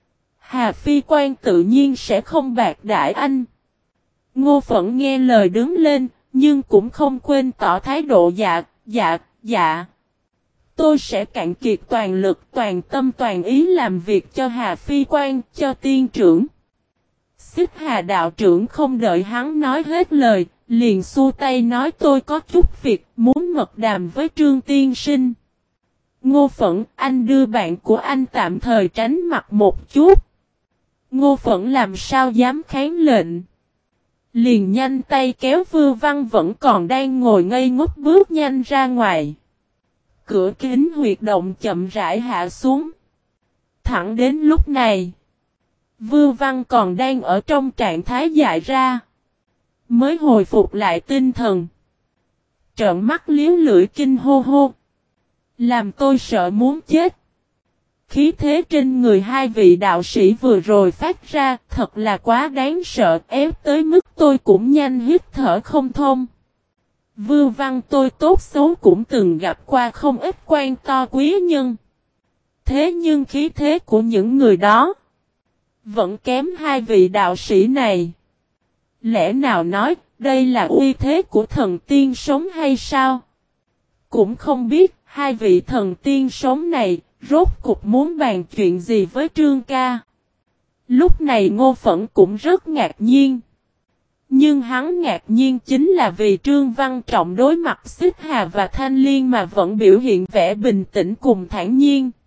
Hà Phi Quan tự nhiên sẽ không bạc đãi anh. Ngô Phẫn nghe lời đứng lên, nhưng cũng không quên tỏ thái độ dạ, dạ, dạ. Tôi sẽ cạn kiệt toàn lực, toàn tâm toàn ý làm việc cho Hà Phi Quan, cho tiên trưởng. Xích Hà đạo trưởng không đợi hắn nói hết lời, liền xua tay nói tôi có chút việc muốn mật đàm với Trương Tiên Sinh. Ngô Phẫn, anh đưa bạn của anh tạm thời tránh mặt một chút. Ngô Phẫn làm sao dám kháng lệnh. Liền nhanh tay kéo Vưu Văn vẫn còn đang ngồi ngây ngốc bước nhanh ra ngoài. Cửa kính huyệt động chậm rãi hạ xuống. Thẳng đến lúc này, Vưu Văn còn đang ở trong trạng thái dại ra. Mới hồi phục lại tinh thần. Trợn mắt liếu lưỡi kinh hô hô. Làm tôi sợ muốn chết. Khí thế trên người hai vị đạo sĩ vừa rồi phát ra thật là quá đáng sợ, ép tới mức tôi cũng nhanh hít thở không thông. Vưu Văn tôi tốt xấu cũng từng gặp qua không ít quan to quý nhân. Thế nhưng khí thế của những người đó vẫn kém hai vị đạo sĩ này. Lẽ nào nói đây là uy thế của thần tiên sống hay sao? Cũng không biết hai vị thần tiên sống này rốt cục muốn bàn chuyện gì với Trương ca. Lúc này Ngô Phẫn cũng rất ngạc nhiên. Nhưng hắn ngạc nhiên chính là vì Trương Văn Trọng đối mặt Xích Hà và Thanh Liên mà vẫn biểu hiện vẻ bình tĩnh cùng thản nhiên.